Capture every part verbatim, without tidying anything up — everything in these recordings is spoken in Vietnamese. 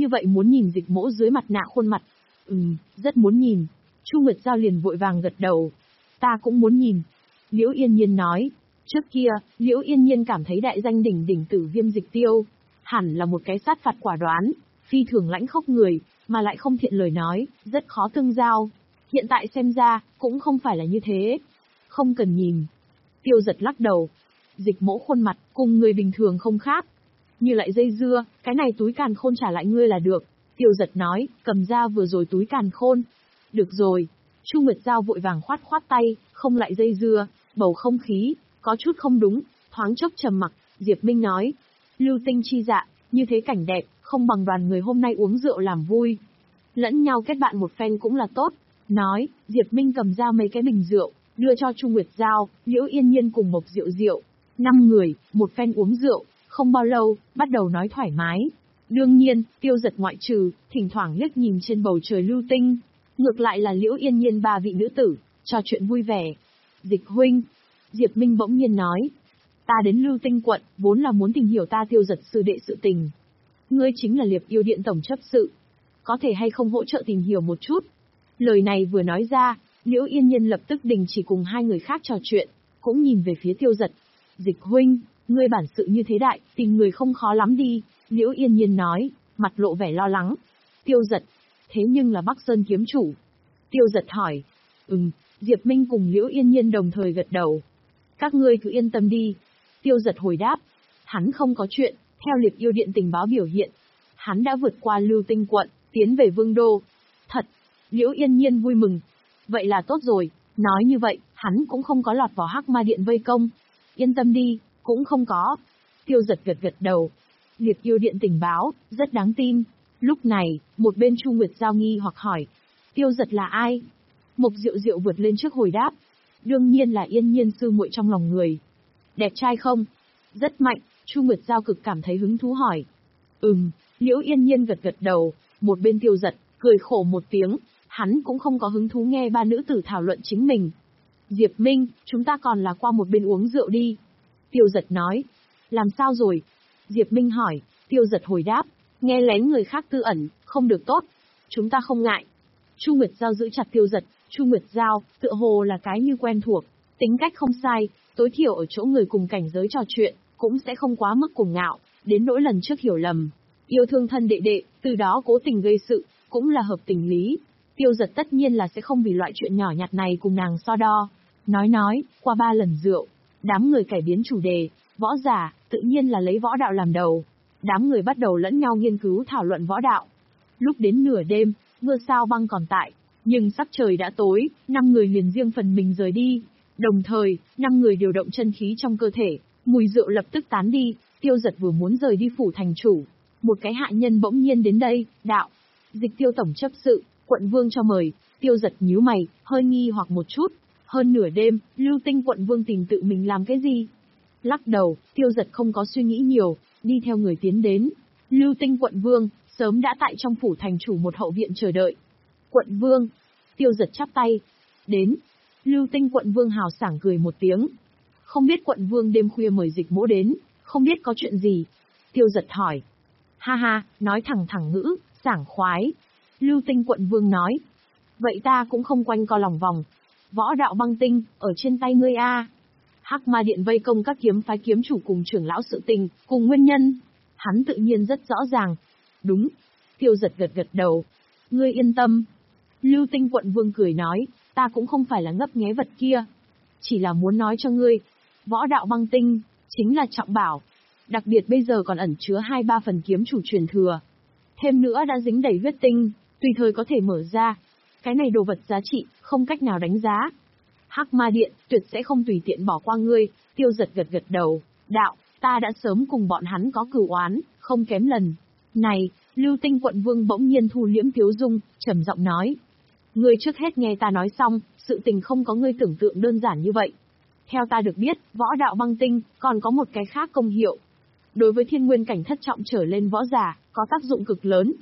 như vậy muốn nhìn Dịch Mỗ dưới mặt nạ khuôn mặt. Ừm, rất muốn nhìn. Chu Nguyệt Giao liền vội vàng gật đầu. Ta cũng muốn nhìn. Liễu Yên Nhiên nói. Trước kia, Liễu Yên Nhiên cảm thấy đại danh đỉnh đỉnh Tử Viêm Dịch Tiêu hẳn là một cái sát phạt quả đoán, phi thường lãnh khốc người, mà lại không thiện lời nói, rất khó tương giao. Hiện tại xem ra, cũng không phải là như thế. Không cần nhìn. Tiêu Giật lắc đầu. Dịch Mỗ khuôn mặt, cùng người bình thường không khác. Như lại dây dưa, cái này túi càn khôn trả lại ngươi là được. Tiêu Giật nói, cầm ra vừa rồi túi càn khôn. Được rồi. Chu Nguyệt Giao vội vàng khoát khoát tay, không lại dây dưa, bầu không khí có chút không đúng, thoáng chốc trầm mặc. Diệp Minh nói, lưu tinh chi dạ, như thế cảnh đẹp, không bằng đoàn người hôm nay uống rượu làm vui. Lẫn nhau kết bạn một phen cũng là tốt. Nói, Diệp Minh cầm ra mấy cái bình rượu, đưa cho Chu Nguyệt Giao, Liễu Yên Nhiên cùng Mộc Diệu Diệu. Năm người, một phen uống rượu, không bao lâu, bắt đầu nói thoải mái. Đương nhiên, Tiêu Giật ngoại trừ, thỉnh thoảng liếc nhìn trên bầu trời lưu tinh. Ngược lại là Liễu Yên Nhiên ba vị nữ tử, trò chuyện vui vẻ. Dịch huynh. Diệp Minh bỗng nhiên nói. Ta đến lưu tinh quận, vốn là muốn tìm hiểu ta Tiêu Giật sư đệ sự tình. Ngươi chính là Liệp Yêu Điện tổng chấp sự. Có thể hay không hỗ trợ tìm hiểu một chút? Lời này vừa nói ra, Liễu Yên Nhiên lập tức đình chỉ cùng hai người khác trò chuyện, cũng nhìn về phía Tiêu Giật. Dịch huynh, ngươi bản sự như thế đại, tìm người không khó lắm đi, Liễu Yên Nhiên nói, mặt lộ vẻ lo lắng. Tiêu Giật, thế nhưng là Bắc Sơn kiếm chủ. Tiêu Giật hỏi. Ừm, Diệp Minh cùng Liễu Yên Nhiên đồng thời gật đầu. Các ngươi cứ yên tâm đi. Tiêu Giật hồi đáp. Hắn không có chuyện, theo Liệp Yêu Điện tình báo biểu hiện. Hắn đã vượt qua lưu tinh quận, tiến về Vương Đô. Thật, Liễu Yên Nhiên vui mừng. Vậy là tốt rồi, nói như vậy, hắn cũng không có lọt vào Hắc Ma Điện vây công. Yên tâm đi, cũng không có. Tiêu Giật gật gật đầu. Liệp Yêu Điện tình báo, rất đáng tin. Lúc này, một bên Chu Nguyệt Giao nghi hoặc hỏi. Tiêu Giật là ai? Mộc Diệu Diệu vượt lên trước hồi đáp. Đương nhiên là Yên Nhiên sư muội trong lòng người. Đẹp trai không? Rất mạnh, Chu Nguyệt Giao cực cảm thấy hứng thú hỏi. Ừm, Liễu Yên Nhiên gật gật đầu. Một bên Tiêu Giật, cười khổ một tiếng. Hắn cũng không có hứng thú nghe ba nữ tử thảo luận chính mình. Diệp Minh, chúng ta còn là qua một bên uống rượu đi. Tiêu Giật nói. Làm sao rồi? Diệp Minh hỏi. Tiêu Giật hồi đáp. Nghe lén người khác tư ẩn, không được tốt. Chúng ta không ngại. Chu Nguyệt Giao giữ chặt Tiêu Giật. Chu Nguyệt Giao, tựa hồ là cái như quen thuộc. Tính cách không sai, tối thiểu ở chỗ người cùng cảnh giới trò chuyện, cũng sẽ không quá mức cuồng ngạo, đến nỗi lần trước hiểu lầm. Yêu thương thân đệ đệ, từ đó cố tình gây sự, cũng là hợp tình lý. Tiêu Giật tất nhiên là sẽ không vì loại chuyện nhỏ nhặt này cùng nàng so đo. Nói nói, qua ba lần rượu, đám người cải biến chủ đề, võ giả, tự nhiên là lấy võ đạo làm đầu. Đám người bắt đầu lẫn nhau nghiên cứu thảo luận võ đạo. Lúc đến nửa đêm, mưa sao băng còn tại, nhưng sắc trời đã tối, năm người liền riêng phần mình rời đi. Đồng thời, năm người điều động chân khí trong cơ thể, mùi rượu lập tức tán đi. Tiêu Giật vừa muốn rời đi phủ thành chủ, một cái hạ nhân bỗng nhiên đến đây, đạo: Dịch Tiêu tổng chấp sự, quận vương cho mời. Tiêu Giật nhíu mày, hơi nghi hoặc một chút. Hơn nửa đêm, Lưu Tinh quận vương tìm tự mình làm cái gì? Lắc đầu, Tiêu Giật không có suy nghĩ nhiều, đi theo người tiến đến. Lưu Tinh quận vương sớm đã tại trong phủ thành chủ một hậu viện chờ đợi. Quận vương. Tiêu Giật chắp tay. Đến. Lưu Tinh quận vương hào sảng cười một tiếng. Không biết quận vương đêm khuya mời Dịch Mỗ đến, không biết có chuyện gì? Tiêu Giật hỏi. Ha ha, nói thẳng thẳng ngữ, sảng khoái. Lưu Tinh quận vương nói. Vậy ta cũng không quanh co lòng vòng. Võ đạo băng tinh, ở trên tay ngươi a. Hắc Ma Điện vây công các kiếm phái kiếm chủ cùng trưởng lão sự tình, cùng nguyên nhân. Hắn tự nhiên rất rõ ràng. Đúng. Tiêu Giật gật gật đầu. Ngươi yên tâm. Lưu Tinh quận vương cười nói, ta cũng không phải là ngấp nghé vật kia. Chỉ là muốn nói cho ngươi, võ đạo băng tinh, chính là trọng bảo. Đặc biệt bây giờ còn ẩn chứa hai ba phần kiếm chủ truyền thừa. Thêm nữa đã dính đầy huyết tinh, tùy thời có thể mở ra. Cái này đồ vật giá trị, không cách nào đánh giá. Hắc Ma Điện, tuyệt sẽ không tùy tiện bỏ qua ngươi. Tiêu Giật gật gật đầu, đạo, ta đã sớm cùng bọn hắn có cửu oán, không kém lần. Này, Lưu Tinh quận vương bỗng nhiên thu liễm tiếu dung, trầm giọng nói. Ngươi trước hết nghe ta nói xong, sự tình không có ngươi tưởng tượng đơn giản như vậy. Theo ta được biết, võ đạo băng tinh, còn có một cái khác công hiệu. Đối với thiên nguyên cảnh thất trọng trở lên võ giả, có tác dụng cực lớn.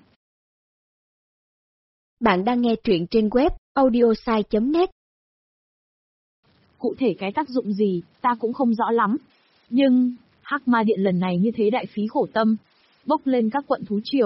Bạn đang nghe truyện trên web audiosai chấm net. Cụ thể cái tác dụng gì, ta cũng không rõ lắm. Nhưng, Hắc Ma Điện lần này như thế đại phí khổ tâm. Bốc lên các quận thú triều,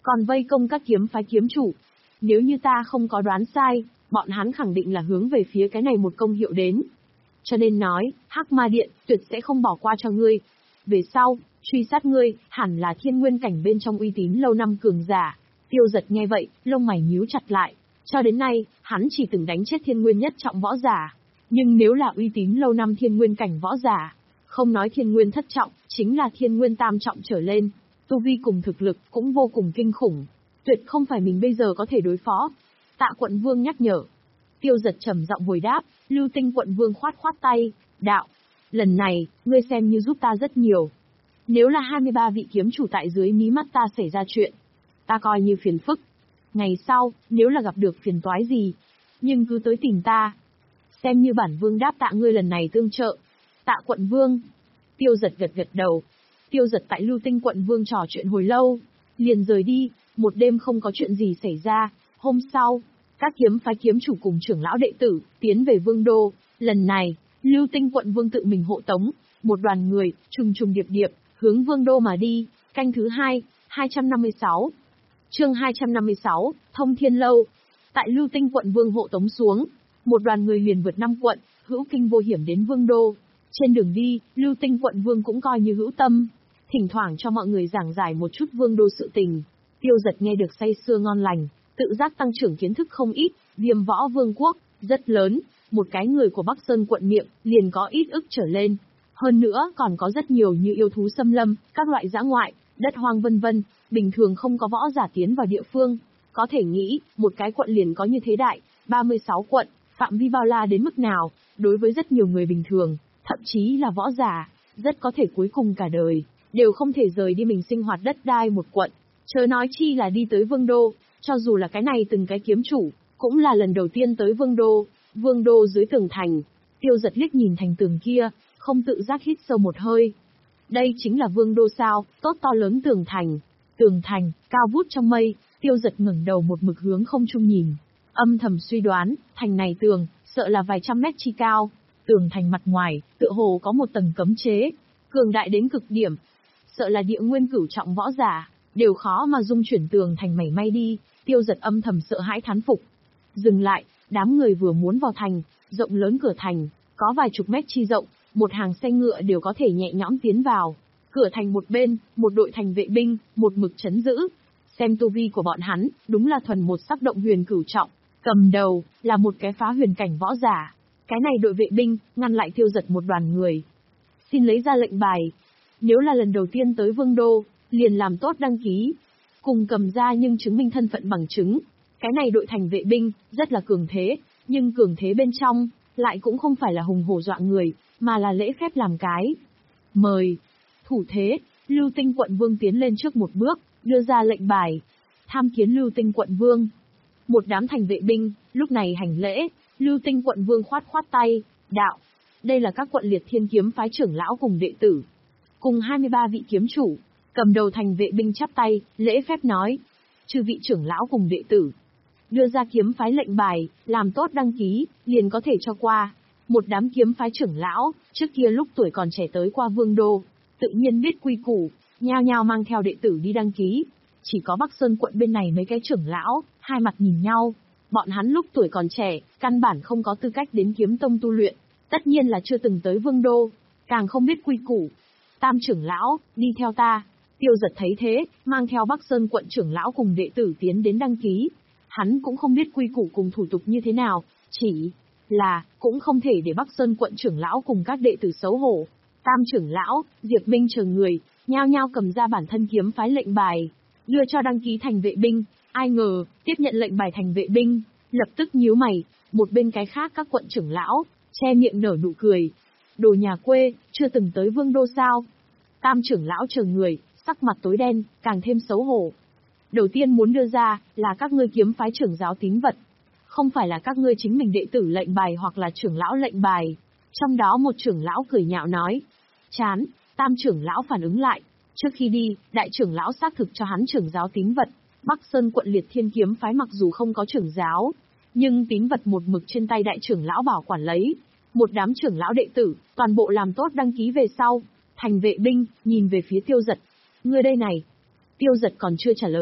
còn vây công các kiếm phái kiếm chủ. Nếu như ta không có đoán sai, bọn hắn khẳng định là hướng về phía cái này một công hiệu đến. Cho nên nói, Hắc Ma Điện tuyệt sẽ không bỏ qua cho ngươi. Về sau, truy sát ngươi, hẳn là thiên nguyên cảnh bên trong uy tín lâu năm cường giả. Tiêu Giật nghe vậy, lông mày nhíu chặt lại. Cho đến nay, hắn chỉ từng đánh chết thiên nguyên nhất trọng võ giả. Nhưng nếu là uy tín lâu năm thiên nguyên cảnh võ giả, không nói thiên nguyên thất trọng, chính là thiên nguyên tam trọng trở lên, tu vi cùng thực lực cũng vô cùng kinh khủng. Tuyệt không phải mình bây giờ có thể đối phó. Tạ Quận Vương nhắc nhở. Tiêu Giật trầm giọng hồi đáp. Lưu Tinh Quận Vương khoát khoát tay, đạo. Lần này, ngươi xem như giúp ta rất nhiều. Nếu là hai mươi ba vị kiếm chủ tại dưới mí mắt ta xảy ra chuyện, ta coi như phiền phức. Ngày sau, nếu là gặp được phiền toái gì, nhưng cứ tới tìm ta. Xem như bản vương đáp tạ ngươi lần này tương trợ. Tạ Quận Vương. Tiêu Giật gật gật đầu. Tiêu Giật tại Lưu Tinh Quận Vương trò chuyện hồi lâu, liền rời đi, một đêm không có chuyện gì xảy ra. Hôm sau, các kiếm phái kiếm chủ cùng trưởng lão đệ tử tiến về Vương đô. Lần này, Lưu Tinh Quận Vương tự mình hộ tống, một đoàn người trùng trùng điệp điệp hướng Vương đô mà đi. Canh thứ hai, hai trăm năm mươi sáu. Chương hai trăm năm mươi sáu, Thông Thiên Lâu. Tại Lưu Tinh Quận Vương hộ tống xuống, một đoàn người liền vượt năm quận, hữu kinh vô hiểm đến Vương đô. Trên đường đi, Lưu Tinh Quận Vương cũng coi như hữu tâm, thỉnh thoảng cho mọi người giảng giải một chút Vương đô sự tình. Tiêu Giật nghe được say sưa ngon lành, tự giác tăng trưởng kiến thức không ít. Viêm Võ Vương quốc rất lớn, một cái người của Bắc Sơn quận miệng liền có ít ức trở lên. Hơn nữa còn có rất nhiều như yêu thú xâm lâm, các loại dã ngoại, đất hoang vân vân, bình thường không có võ giả tiến vào địa phương. Có thể nghĩ, một cái quận liền có như thế đại, ba mươi sáu quận, phạm vi bao la đến mức nào, đối với rất nhiều người bình thường, thậm chí là võ giả, rất có thể cuối cùng cả đời, đều không thể rời đi mình sinh hoạt đất đai một quận. Chớ nói chi là đi tới Vương đô, cho dù là cái này từng cái kiếm chủ, cũng là lần đầu tiên tới Vương đô. Vương đô dưới tường thành, Tiêu Giật liếc nhìn thành tường kia, không tự giác hít sâu một hơi. Đây chính là Vương đô sao, tốt to lớn tường thành. Tường thành, cao vút trong mây, Tiêu Giật ngẩng đầu một mực hướng không trung nhìn. Âm thầm suy đoán, thành này tường, sợ là vài trăm mét chi cao. Tường thành mặt ngoài, tựa hồ có một tầng cấm chế, cường đại đến cực điểm. Sợ là địa nguyên cửu trọng võ giả, đều khó mà dung chuyển tường thành mảy may đi. Tiêu Giật âm thầm sợ hãi thán phục. Dừng lại, đám người vừa muốn vào thành, rộng lớn cửa thành, có vài chục mét chi rộng, một hàng xe ngựa đều có thể nhẹ nhõm tiến vào. Cửa thành một bên, một đội thành vệ binh, một mực chấn giữ. Xem tu vi của bọn hắn, đúng là thuần một sắc động huyền cửu trọng. Cầm đầu, là một cái phá huyền cảnh võ giả. Cái này đội vệ binh, ngăn lại Tiêu Giật một đoàn người. Xin lấy ra lệnh bài. Nếu là lần đầu tiên tới Vương đô, liền làm tốt đăng ký. Cùng cầm ra nhưng chứng minh thân phận bằng chứng. Cái này đội thành vệ binh, rất là cường thế, nhưng cường thế bên trong, lại cũng không phải là hùng hổ dọa người, mà là lễ phép làm cái. Mời. Thủ thế, Lưu Tinh Quận Vương tiến lên trước một bước, đưa ra lệnh bài. Tham kiến Lưu Tinh Quận Vương. Một đám thành vệ binh, lúc này hành lễ. Lưu Tinh Quận Vương khoát khoát tay, đạo. Đây là các quận liệt thiên kiếm phái trưởng lão cùng đệ tử. Cùng hai mươi ba vị kiếm chủ, cầm đầu thành vệ binh chắp tay, lễ phép nói. Chư vị trưởng lão cùng đệ tử, đưa ra kiếm phái lệnh bài, làm tốt đăng ký, liền có thể cho qua. Một đám kiếm phái trưởng lão, trước kia lúc tuổi còn trẻ tới qua Vương đô, tự nhiên biết quy củ, nhao nhao mang theo đệ tử đi đăng ký. Chỉ có Bắc Sơn quận bên này mấy cái trưởng lão, hai mặt nhìn nhau. Bọn hắn lúc tuổi còn trẻ, căn bản không có tư cách đến kiếm tông tu luyện, tất nhiên là chưa từng tới Vương đô, càng không biết quy củ. Tam trưởng lão, đi theo ta. Tiêu Giật thấy thế, mang theo Bắc Sơn quận trưởng lão cùng đệ tử tiến đến đăng ký. Hắn cũng không biết quy củ cùng thủ tục như thế nào, chỉ là, cũng không thể để Bắc Sơn quận trưởng lão cùng các đệ tử xấu hổ. Tam trưởng lão, Diệp Minh chờ người, nhao nhao cầm ra bản thân kiếm phái lệnh bài, đưa cho đăng ký thành vệ binh. Ai ngờ, tiếp nhận lệnh bài thành vệ binh, lập tức nhíu mày, một bên cái khác các quận trưởng lão, che miệng nở nụ cười. Đồ nhà quê, chưa từng tới Vương đô sao? Tam trưởng lão chờ người, sắc mặt tối đen, càng thêm xấu hổ. Đầu tiên muốn đưa ra, là các ngươi kiếm phái trưởng giáo tín vật. Không phải là các ngươi chính mình đệ tử lệnh bài hoặc là trưởng lão lệnh bài. Trong đó một trưởng lão cười nhạo nói. Chán, tam trưởng lão phản ứng lại. Trước khi đi, đại trưởng lão xác thực cho hắn trưởng giáo tín vật. Bắc Sơn quận liệt thiên kiếm phái mặc dù không có trưởng giáo, nhưng tín vật một mực trên tay đại trưởng lão bảo quản lấy. Một đám trưởng lão đệ tử, toàn bộ làm tốt đăng ký về sau. Thành vệ binh, nhìn về phía Tiêu Giật. Ngươi đây này. Tiêu Giật còn chưa trả lời,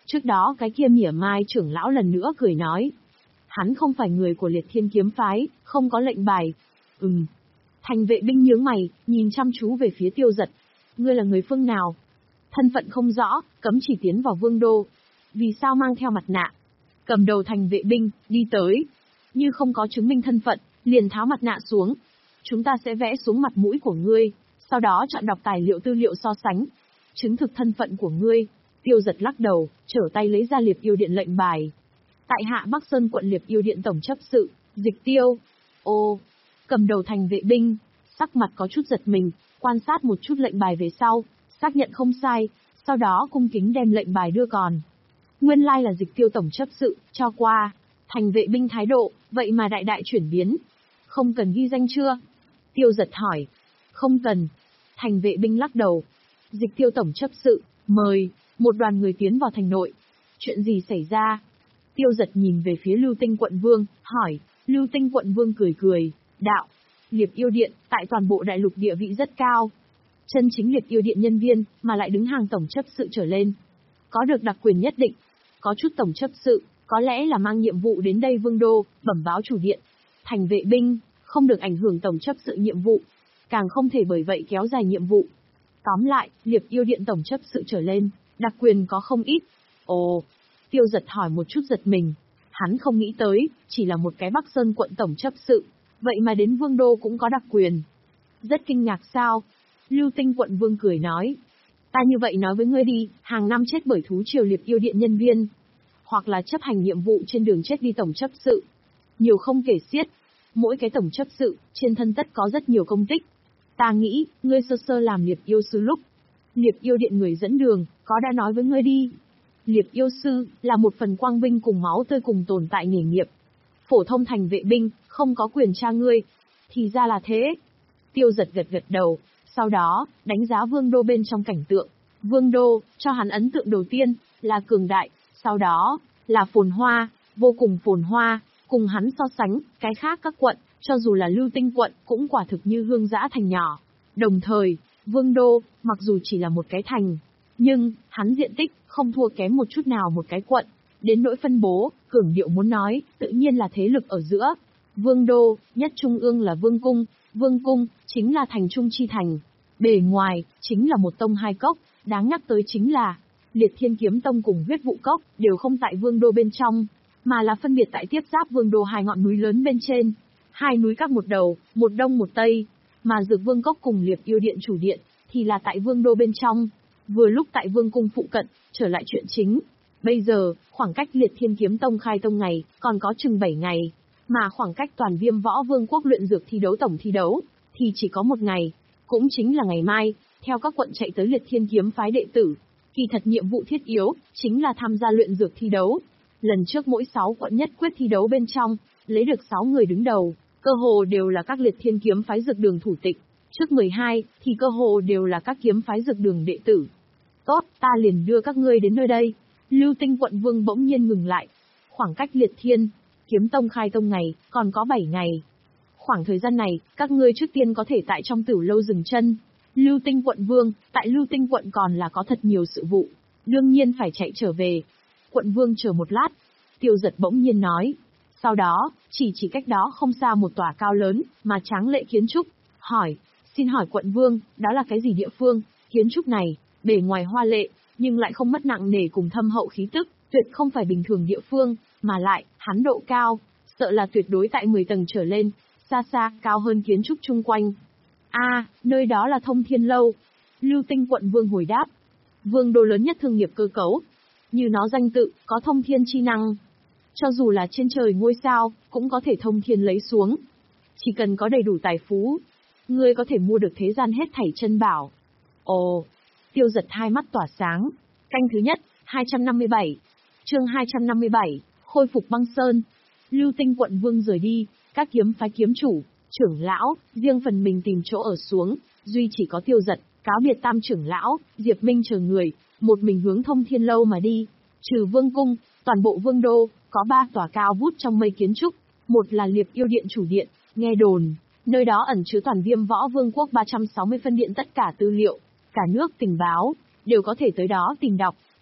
Trước đó cái kia mỉa mai trưởng lão lần nữa cười nói. Hắn không phải người của Liệt Thiên kiếm phái, không có lệnh bài. Ừm. Thành vệ binh nhướng mày, nhìn chăm chú về phía Tiêu Giật. Ngươi là người phương nào? Thân phận không rõ, cấm chỉ tiến vào vương đô. Vì sao mang theo mặt nạ? Cầm đầu thành vệ binh, đi tới. Như không có chứng minh thân phận, liền tháo mặt nạ xuống. Chúng ta sẽ vẽ xuống mặt mũi của ngươi, sau đó chọn đọc tài liệu tư liệu so sánh. Chứng thực thân phận của ngươi. Tiêu Giật lắc đầu, trở tay lấy ra Liệp Yêu Điện lệnh bài. Tại hạ Bắc Sơn quận Liệp Yêu Điện tổng chấp sự, Dịch Tiêu. Ô, cầm đầu thành vệ binh, sắc mặt có chút giật mình, quan sát một chút lệnh bài về sau, xác nhận không sai, sau đó cung kính đem lệnh bài đưa còn. Nguyên lai là Dịch Tiêu tổng chấp sự, cho qua. Thành vệ binh thái độ, vậy mà đại đại chuyển biến. Không cần ghi danh chưa? Tiêu Giật hỏi. Không cần. Thành vệ binh lắc đầu. Dịch Tiêu tổng chấp sự, mời, một đoàn người tiến vào thành nội. Chuyện gì xảy ra? Tiêu Giật nhìn về phía Lưu Tinh quận vương, hỏi. Lưu Tinh quận vương cười cười, đạo. Liệp Yêu Điện, tại toàn bộ đại lục địa vị rất cao. Chân chính Liệp Yêu Điện nhân viên, mà lại đứng hàng tổng chấp sự trở lên. Có được đặc quyền nhất định. Có chút tổng chấp sự, có lẽ là mang nhiệm vụ đến đây vương đô, bẩm báo chủ điện. Thành vệ binh, không được ảnh hưởng tổng chấp sự nhiệm vụ. Càng không thể bởi vậy kéo dài nhiệm vụ. Tóm lại, Liệp Yêu Điện tổng chấp sự trở lên, đặc quyền có không ít. Ồ, Tiêu Giật hỏi một chút giật mình. Hắn không nghĩ tới, chỉ là một cái Bắc Sơn quận tổng chấp sự. Vậy mà đến vương đô cũng có đặc quyền. Rất kinh ngạc sao? Lưu Tinh quận vương cười nói. Ta như vậy nói với ngươi đi, hàng năm chết bởi thú triều Liệp Yêu Điện nhân viên. Hoặc là chấp hành nhiệm vụ trên đường chết đi tổng chấp sự. Nhiều không kể xiết. Mỗi cái tổng chấp sự, trên thân tất có rất nhiều công tích. Ta nghĩ, ngươi sơ sơ làm Liệp Yêu sư lúc. Liệp Yêu Điện người dẫn đường, có đã nói với ngươi đi. Liệp Yêu sư, là một phần quang vinh cùng máu tươi cùng tồn tại nghề nghiệp. Phổ thông thành vệ binh, không có quyền tra ngươi. Thì ra là thế. Tiêu Giật gật gật đầu, sau đó, đánh giá vương đô bên trong cảnh tượng. Vương đô, cho hắn ấn tượng đầu tiên, là cường đại, sau đó, là phồn hoa, vô cùng phồn hoa, cùng hắn so sánh, cái khác các quận, cho dù là Lưu Tinh quận, cũng quả thực như hương dã thành nhỏ. Đồng thời, vương đô, mặc dù chỉ là một cái thành, nhưng, hắn diện tích, không thua kém một chút nào một cái quận. Đến nỗi phân bố, cường điệu muốn nói, tự nhiên là thế lực ở giữa. Vương đô, nhất trung ương là vương cung, vương cung, chính là thành trung chi thành. Bề ngoài, chính là một tông hai cốc, đáng nhắc tới chính là, Liệt Thiên Kiếm Tông cùng Huyết Vụ Cốc, đều không tại vương đô bên trong, mà là phân biệt tại tiếp giáp vương đô hai ngọn núi lớn bên trên. Hai núi các một đầu, một đông một tây, mà Dược Vương Cốc cùng Liệp Yêu Điện chủ điện, thì là tại vương đô bên trong. Vừa lúc tại vương cung phụ cận, trở lại chuyện chính. Bây giờ, khoảng cách Liệt Thiên Kiếm Tông khai tông ngày, còn có chừng bảy ngày, mà khoảng cách toàn Viêm Võ Vương quốc luyện dược thi đấu tổng thi đấu, thì chỉ có một ngày, cũng chính là ngày mai, theo các quận chạy tới Liệt Thiên kiếm phái đệ tử. Kỳ thật nhiệm vụ thiết yếu, chính là tham gia luyện dược thi đấu. Lần trước mỗi sáu quận nhất quyết thi đấu bên trong, lấy được sáu người đứng đầu, cơ hồ đều là các Liệt Thiên kiếm phái dược đường thủ tịch. Trước mười hai, thì cơ hồ đều là các kiếm phái dược đường đệ tử. Tốt, ta liền đưa các ngươi đến nơi đây. Lưu Tinh quận vương bỗng nhiên ngừng lại. Khoảng cách Liệt Thiên Kiếm Tông khai tông ngày, còn có bảy ngày. Khoảng thời gian này, các ngươi trước tiên có thể tại trong Tử lâu dừng chân. Lưu Tinh quận vương, tại Lưu Tinh quận còn là có thật nhiều sự vụ, đương nhiên phải chạy trở về. Quận vương chờ một lát, Tiêu Giật bỗng nhiên nói. Sau đó, chỉ chỉ cách đó không xa một tòa cao lớn, mà tráng lệ kiến trúc, hỏi, xin hỏi quận vương, đó là cái gì địa phương? Kiến trúc này, bề ngoài hoa lệ, nhưng lại không mất nặng nề cùng thâm hậu khí tức, tuyệt không phải bình thường địa phương, mà lại, hắn độ cao, sợ là tuyệt đối tại mười tầng trở lên, xa xa, cao hơn kiến trúc chung quanh. A, à, nơi đó là Thông Thiên Lâu. Lưu Tinh quận vương hồi đáp. Vương đô lớn nhất thương nghiệp cơ cấu. Như nó danh tự, có thông thiên chi năng. Cho dù là trên trời ngôi sao, cũng có thể thông thiên lấy xuống. Chỉ cần có đầy đủ tài phú, ngươi có thể mua được thế gian hết thảy chân bảo. Ồ, Tiêu Giật hai mắt tỏa sáng. Canh thứ nhất, hai trăm năm mươi bảy. Chương hai trăm năm mươi bảy, khôi phục băng sơn. Lưu Tinh quận vương rời đi, các kiếm phái kiếm chủ, trưởng lão, riêng phần mình tìm chỗ ở xuống, duy chỉ có Tiêu Giật, cáo biệt tam trưởng lão, Diệp Minh chờ người, một mình hướng Thông Thiên Lâu mà đi. Trừ vương cung, toàn bộ vương đô, có ba tòa cao vút trong mây kiến trúc, một là Liệp Yêu Điện chủ điện, nghe đồn, nơi đó ẩn chứa toàn Viêm Võ Vương quốc ba trăm sáu mươi phân điện tất cả tư liệu, cả nước tình báo, đều có thể tới đó tìm đọc,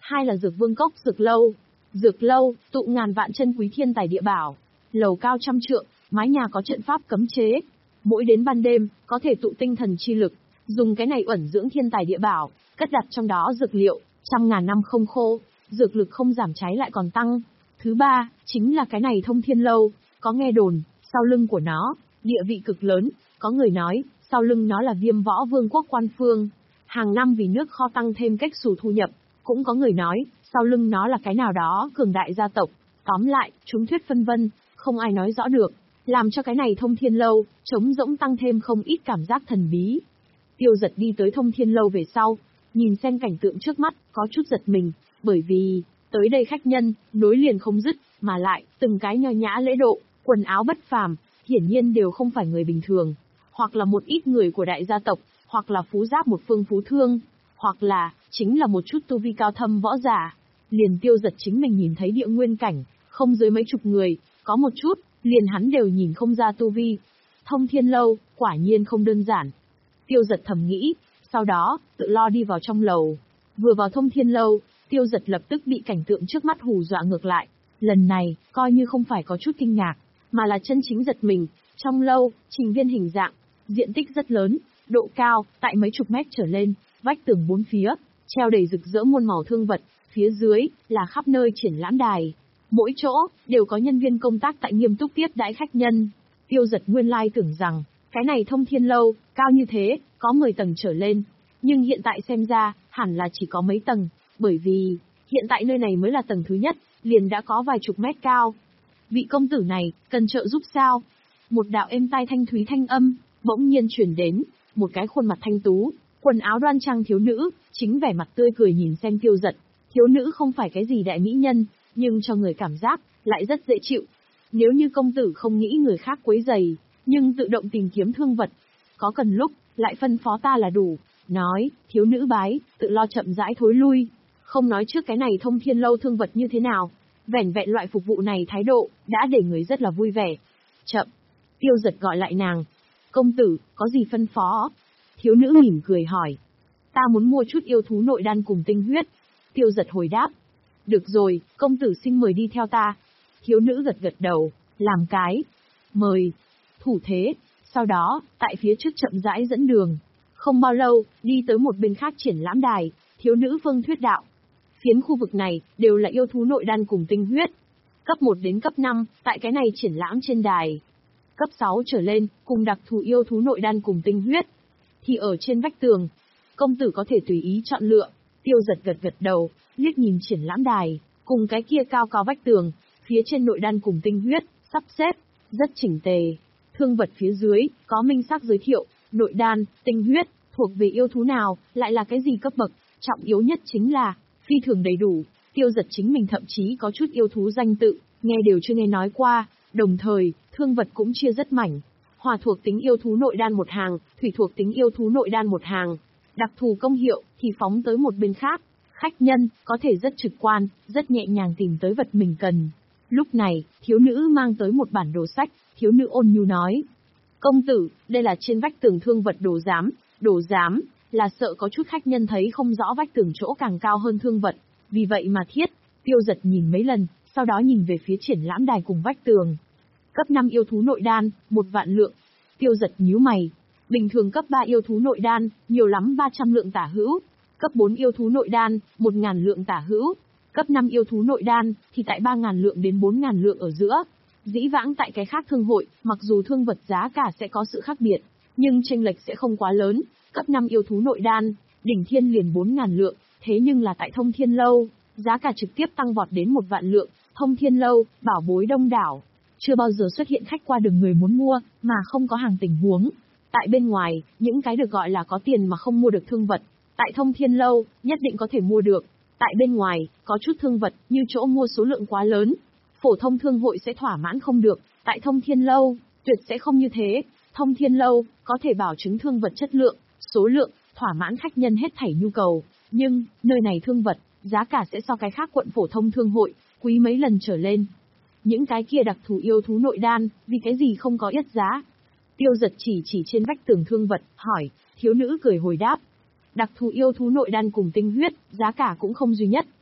Hai là Dược Vương Cốc Dược Lâu. Dược Lâu, tụ ngàn vạn chân quý thiên tài địa bảo. Lầu cao trăm trượng, mái nhà có trận pháp cấm chế. Mỗi đến ban đêm, có thể tụ tinh thần chi lực, dùng cái này uẩn dưỡng thiên tài địa bảo, cất đặt trong đó dược liệu, trăm ngàn năm không khô, dược lực không giảm cháy lại còn tăng. Thứ ba, chính là cái này Thông Thiên Lâu, có nghe đồn, sau lưng của nó, địa vị cực lớn, có người nói, sau lưng nó là Viêm Võ Vương quốc Quan Phương, hàng năm vì nước kho tăng thêm cách xù thu nhập, cũng có người nói, sau lưng nó là cái nào đó cường đại gia tộc. Tóm lại, chúng thuyết phân vân, không ai nói rõ được, làm cho cái này Thông Thiên Lâu, trống rỗng tăng thêm không ít cảm giác thần bí. Tiêu Giật đi tới Thông Thiên Lâu về sau, nhìn xem cảnh tượng trước mắt, có chút giật mình, bởi vì, tới đây khách nhân, nối liền không dứt, mà lại, từng cái nho nhã lễ độ, quần áo bất phàm, hiển nhiên đều không phải người bình thường, hoặc là một ít người của đại gia tộc, hoặc là phú giáp một phương phú thương, hoặc là, chính là một chút tu vi cao thâm võ giả. Liền Tiêu Giật chính mình nhìn thấy địa nguyên cảnh, không dưới mấy chục người, có một chút, liền hắn đều nhìn không ra tu vi. Thông Thiên Lâu, quả nhiên không đơn giản. Tiêu Giật thầm nghĩ, sau đó, tự lo đi vào trong lầu. Vừa vào Thông Thiên Lâu, Tiêu Giật lập tức bị cảnh tượng trước mắt hù dọa ngược lại. Lần này, coi như không phải có chút kinh ngạc, mà là chân chính giật mình. Trong lâu, trình viên hình dạng, diện tích rất lớn, độ cao, tại mấy chục mét trở lên, vách tường bốn phía, treo đầy rực rỡ muôn màu thương vật, phía dưới, là khắp nơi triển lãm đài. Mỗi chỗ, đều có nhân viên công tác tại nghiêm túc tiếp đãi khách nhân. Tiêu Giật nguyên lai tưởng rằng, cái này Thông Thiên Lâu, cao như thế, có mười tầng trở lên. Nhưng hiện tại xem ra, hẳn là chỉ có mấy tầng, bởi vì, hiện tại nơi này mới là tầng thứ nhất, liền đã có vài chục mét cao. Vị công tử này, cần trợ giúp sao? Một đạo êm tai thanh thúy thanh âm, bỗng nhiên truyền đến, một cái khuôn mặt thanh tú, quần áo đoan trang thiếu nữ, chính vẻ mặt tươi cười nhìn xem Tiêu Giật. Thiếu nữ không phải cái gì đại mỹ nhân, nhưng cho người cảm giác, lại rất dễ chịu. Nếu như công tử không nghĩ người khác quấy rầy, nhưng tự động tìm kiếm thương vật, có cần lúc, lại phân phó ta là đủ. Nói, thiếu nữ bái, tự lo chậm rãi thối lui. Không nói trước cái này Thông Thiên Lâu thương vật như thế nào, vẻn vẹn loại phục vụ này thái độ, đã để người rất là vui vẻ. Chậm. Tiêu Giật gọi lại nàng. Công tử, có gì phân phó? Thiếu nữ mỉm cười hỏi. Ta muốn mua chút yêu thú nội đan cùng tinh huyết. Tiêu Giật hồi đáp. Được rồi, công tử xin mời đi theo ta. Thiếu nữ gật gật đầu, làm cái. Mời. Thủ thế. Sau đó, tại phía trước chậm rãi dẫn đường. Không bao lâu, đi tới một bên khác triển lãm đài, thiếu nữ phương thuyết đạo. Phiến khu vực này, đều là yêu thú nội đan cùng tinh huyết. Cấp một đến cấp năm, tại cái này triển lãm trên đài. Cấp sáu trở lên, cùng đặc thù yêu thú nội đan cùng tinh huyết. Thì ở trên vách tường, công tử có thể tùy ý chọn lựa. Tiêu Giật gật gật đầu, liếc nhìn triển lãm đài, cùng cái kia cao cao vách tường, phía trên nội đan cùng tinh huyết, sắp xếp, rất chỉnh tề. Thương vật phía dưới, có minh xác giới thiệu, nội đan, tinh huyết, thuộc về yêu thú nào, lại là cái gì cấp bậc, trọng yếu nhất chính là, phi thường đầy đủ. Tiêu Giật chính mình thậm chí có chút yêu thú danh tự, nghe đều chưa nghe nói qua, đồng thời, thương vật cũng chia rất mảnh. Hỏa thuộc tính yêu thú nội đan một hàng, thủy thuộc tính yêu thú nội đan một hàng. Đặc thù công hiệu, thì phóng tới một bên khác. Khách nhân, có thể rất trực quan, rất nhẹ nhàng tìm tới vật mình cần. Lúc này, thiếu nữ mang tới một bản đồ sách, thiếu nữ ôn nhu nói. Công tử, đây là trên vách tường thương vật đồ giám. Đồ giám, là sợ có chút khách nhân thấy không rõ vách tường chỗ càng cao hơn thương vật. Vì vậy mà thiết, Tiêu Giật nhìn mấy lần, sau đó nhìn về phía triển lãm đài cùng vách tường. Cấp năm yêu thú nội đan, một vạn lượng. Tiêu Giật nhíu mày. Bình thường cấp ba yêu thú nội đan, nhiều lắm ba trăm lượng tả hữu. Cấp bốn yêu thú nội đan, một nghìn lượng tả hữu. Cấp năm yêu thú nội đan, thì tại ba nghìn lượng đến bốn nghìn lượng ở giữa. Dĩ vãng tại cái khác thương hội, mặc dù thương vật giá cả sẽ có sự khác biệt, nhưng chênh lệch sẽ không quá lớn. Cấp năm yêu thú nội đan, đỉnh thiên liền bốn nghìn lượng, thế nhưng là tại Thông Thiên Lâu, giá cả trực tiếp tăng vọt đến một vạn lượng. Thông Thiên Lâu, bảo bối đông đảo, chưa bao giờ xuất hiện khách qua đường người muốn mua, mà không có hàng tình huống. Tại bên ngoài, những cái được gọi là có tiền mà không mua được thương vật, tại Thông Thiên Lâu, nhất định có thể mua được. Tại bên ngoài, có chút thương vật, như chỗ mua số lượng quá lớn, phổ thông thương hội sẽ thỏa mãn không được. Tại Thông Thiên Lâu, tuyệt sẽ không như thế. Thông Thiên Lâu, có thể bảo chứng thương vật chất lượng, số lượng, thỏa mãn khách nhân hết thảy nhu cầu. Nhưng, nơi này thương vật, giá cả sẽ so cái khác quận phổ thông thương hội, quý mấy lần trở lên. Những cái kia đặc thù yêu thú nội đan, vì cái gì không có yết giá? Tiêu Giật chỉ chỉ trên vách tường thương vật, hỏi, thiếu nữ cười hồi đáp. Đặc thù yêu thú nội đan cùng tinh huyết, giá cả cũng không duy nhất.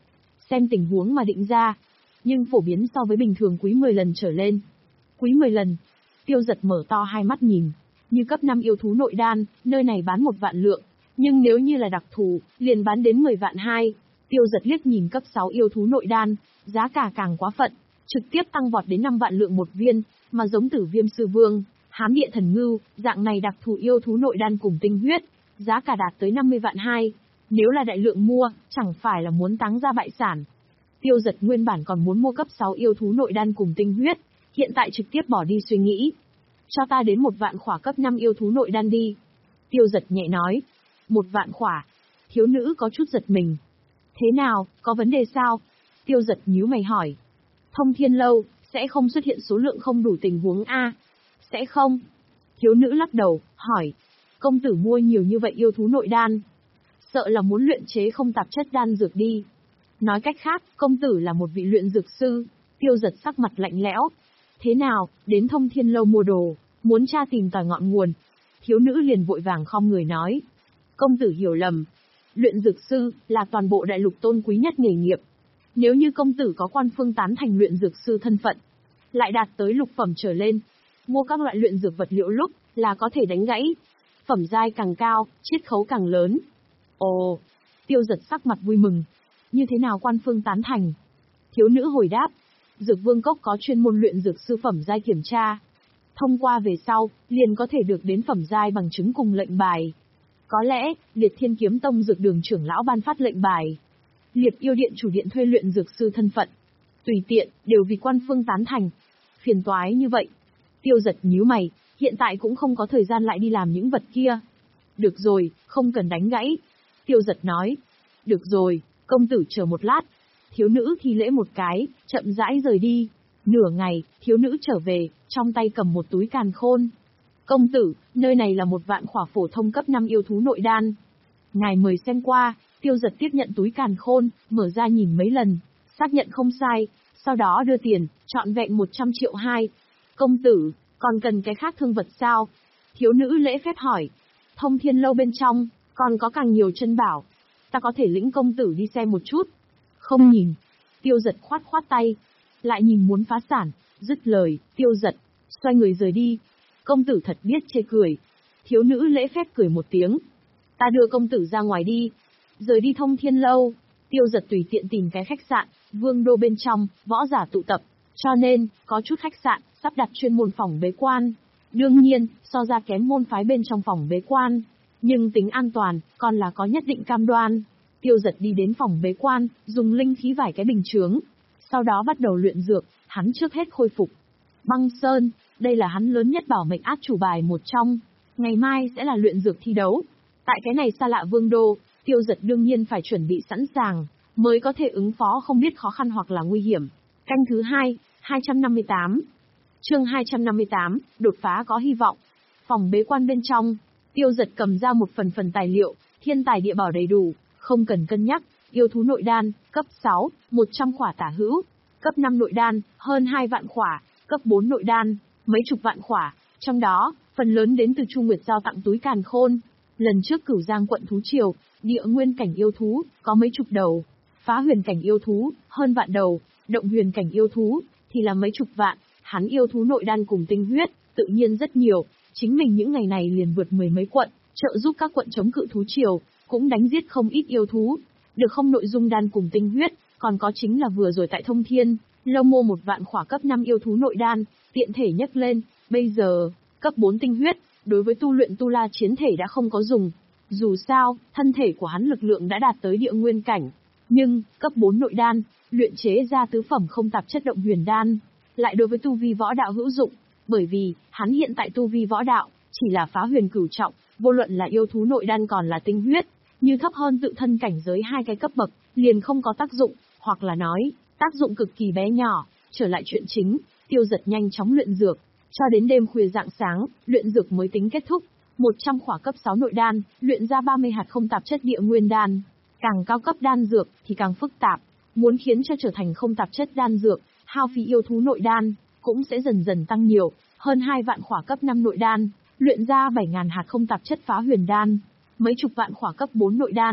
xem tình huống mà định ra. Nhưng phổ biến so với bình thường quý mười lần trở lên. Quý mười lần. Tiêu Giật mở to hai mắt nhìn. Như cấp năm yêu thú nội đan, nơi này bán một vạn lượng. Nhưng nếu như là đặc thù, liền bán đến mười vạn hai. Tiêu Giật liếc nhìn cấp sáu yêu thú nội đan, giá cả càng quá phận, trực tiếp tăng vọt đến năm vạn lượng một viên, mà giống Tử Viêm Sư Vương, Hám Địa Thần Ngưu, dạng này đặc thù yêu thú nội đan cùng tinh huyết, giá cả đạt tới năm mươi vạn hai. Nếu là đại lượng mua, chẳng phải là muốn táng ra bại sản. Tiêu Giật nguyên bản còn muốn mua cấp sáu yêu thú nội đan cùng tinh huyết, hiện tại trực tiếp bỏ đi suy nghĩ. Cho ta đến một vạn khỏa cấp năm yêu thú nội đan đi. Tiêu Giật nhẹ nói. Một vạn khỏa. Thiếu nữ có chút giật mình. Thế nào, có vấn đề sao? Tiêu Giật nhíu mày hỏi. Thông Thiên Lâu, sẽ không xuất hiện số lượng không đủ tình huống A. Sẽ không. Thiếu nữ lắc đầu, hỏi. Công tử mua nhiều như vậy yêu thú nội đan. Sợ là muốn luyện chế không tạp chất đan dược đi. Nói cách khác, công tử là một vị luyện dược sư. Tiêu Giật sắc mặt lạnh lẽo. Thế nào, đến Thông Thiên Lâu mua đồ, muốn tra tìm tòi ngọn nguồn. Thiếu nữ liền vội vàng khom người nói. Công tử hiểu lầm. Luyện dược sư là toàn bộ đại lục tôn quý nhất nghề nghiệp. Nếu như công tử có quan phương tán thành luyện dược sư thân phận, lại đạt tới lục phẩm trở lên, mua các loại luyện dược vật liệu lúc là có thể đánh gãy. Phẩm giai càng cao, chiết khấu càng lớn. Ồ, Tiêu Giật sắc mặt vui mừng. Như thế nào quan phương tán thành? Thiếu nữ hồi đáp. Dược Vương Cốc có chuyên môn luyện dược sư phẩm giai kiểm tra. Thông qua về sau, liền có thể được đến phẩm giai bằng chứng cùng lệnh bài. Có lẽ, Liệt Thiên Kiếm Tông dược đường trưởng lão ban phát lệnh bài. Liệt Yêu Điện chủ điện thuê luyện dược sư thân phận. Tùy tiện, đều vì quan phương tán thành. Phiền toái như vậy. Tiêu Giật nhíu mày, hiện tại cũng không có thời gian lại đi làm những vật kia. Được rồi, không cần đánh gãy. Tiêu Giật nói. Được rồi, công tử chờ một lát. Thiếu nữ thi lễ một cái, chậm rãi rời đi. Nửa ngày, thiếu nữ trở về, trong tay cầm một túi càn khôn. Công tử, nơi này là một vạn khỏa phổ thông cấp năm yêu thú nội đan. Ngài mời xem qua. Tiêu Giật tiếp nhận túi càn khôn, mở ra nhìn mấy lần, xác nhận không sai, sau đó đưa tiền, trọn vẹn một trăm triệu hai. Công tử, còn cần cái khác thương vật sao? Thiếu nữ lễ phép hỏi. Thông Thiên Lâu bên trong, còn có càng nhiều chân bảo. Ta có thể lĩnh công tử đi xem một chút. Không nhìn. Tiêu Giật khoát khoát tay. Lại nhìn muốn phá sản. Dứt lời, Tiêu Giật xoay người rời đi. Công tử thật biết chê cười. Thiếu nữ lễ phép cười một tiếng. Ta đưa công tử ra ngoài đi. Rời đi Thông Thiên Lâu, Tiêu Giật tùy tiện tìm cái khách sạn, vương đô bên trong, võ giả tụ tập. Cho nên, có chút khách sạn, sắp đặt chuyên môn phòng bế quan. Đương nhiên, so ra kém môn phái bên trong phòng bế quan. Nhưng tính an toàn, còn là có nhất định cam đoan. Tiêu Giật đi đến phòng bế quan, dùng linh khí vải cái bình chướng. Sau đó bắt đầu luyện dược, hắn trước hết khôi phục. Băng Sơn, đây là hắn lớn nhất bảo mệnh át chủ bài một trong. Ngày mai sẽ là luyện dược thi đấu. Tại cái này xa lạ vương đô, Tiêu Giật đương nhiên phải chuẩn bị sẵn sàng, mới có thể ứng phó không biết khó khăn hoặc là nguy hiểm. Canh thứ hai, hai trăm năm mươi tám. Chương hai trăm năm mươi tám, đột phá có hy vọng. Phòng bế quan bên trong, Tiêu Giật cầm ra một phần phần tài liệu, thiên tài địa bảo đầy đủ, không cần cân nhắc, yêu thú nội đan, cấp sáu, một trăm khỏa tả hữu, cấp năm nội đan, hơn hai vạn khỏa, cấp bốn nội đan, mấy chục vạn khỏa, trong đó, phần lớn đến từ Chu Nguyệt giao tặng túi càn khôn. Lần trước Cửu Giang quận thú triều, địa nguyên cảnh yêu thú, có mấy chục đầu, phá huyền cảnh yêu thú, hơn vạn đầu, động huyền cảnh yêu thú, thì là mấy chục vạn, hắn yêu thú nội đan cùng tinh huyết, tự nhiên rất nhiều, chính mình những ngày này liền vượt mười mấy quận, trợ giúp các quận chống cự thú triều, cũng đánh giết không ít yêu thú, được không nội dung đan cùng tinh huyết, còn có chính là vừa rồi tại Thông Thiên, Lâu mua một vạn khỏa cấp năm yêu thú nội đan, tiện thể nhấc lên, bây giờ, cấp bốn tinh huyết, đối với tu luyện tu la chiến thể đã không có dùng. Dù sao, thân thể của hắn lực lượng đã đạt tới địa nguyên cảnh. Nhưng, cấp bốn nội đan, luyện chế ra tứ phẩm không tạp chất động huyền đan, lại đối với tu vi võ đạo hữu dụng. Bởi vì, hắn hiện tại tu vi võ đạo, chỉ là phá huyền cửu trọng, vô luận là yêu thú nội đan còn là tinh huyết. Như thấp hơn tự thân cảnh giới hai cái cấp bậc, liền không có tác dụng, hoặc là nói, tác dụng cực kỳ bé nhỏ. Trở lại chuyện chính, Tiêu Giật nhanh chóng luyện dược. Cho đến đêm khuya rạng sáng, luyện dược mới tính kết thúc. một trăm khỏa cấp sáu nội đan, luyện ra ba mươi hạt không tạp chất địa nguyên đan. Càng cao cấp đan dược thì càng phức tạp. Muốn khiến cho trở thành không tạp chất đan dược, hao phí yêu thú nội đan cũng sẽ dần dần tăng nhiều. Hơn hai vạn khỏa cấp năm nội đan, luyện ra bảy nghìn hạt không tạp chất phá huyền đan. Mấy chục vạn khỏa cấp bốn nội đan,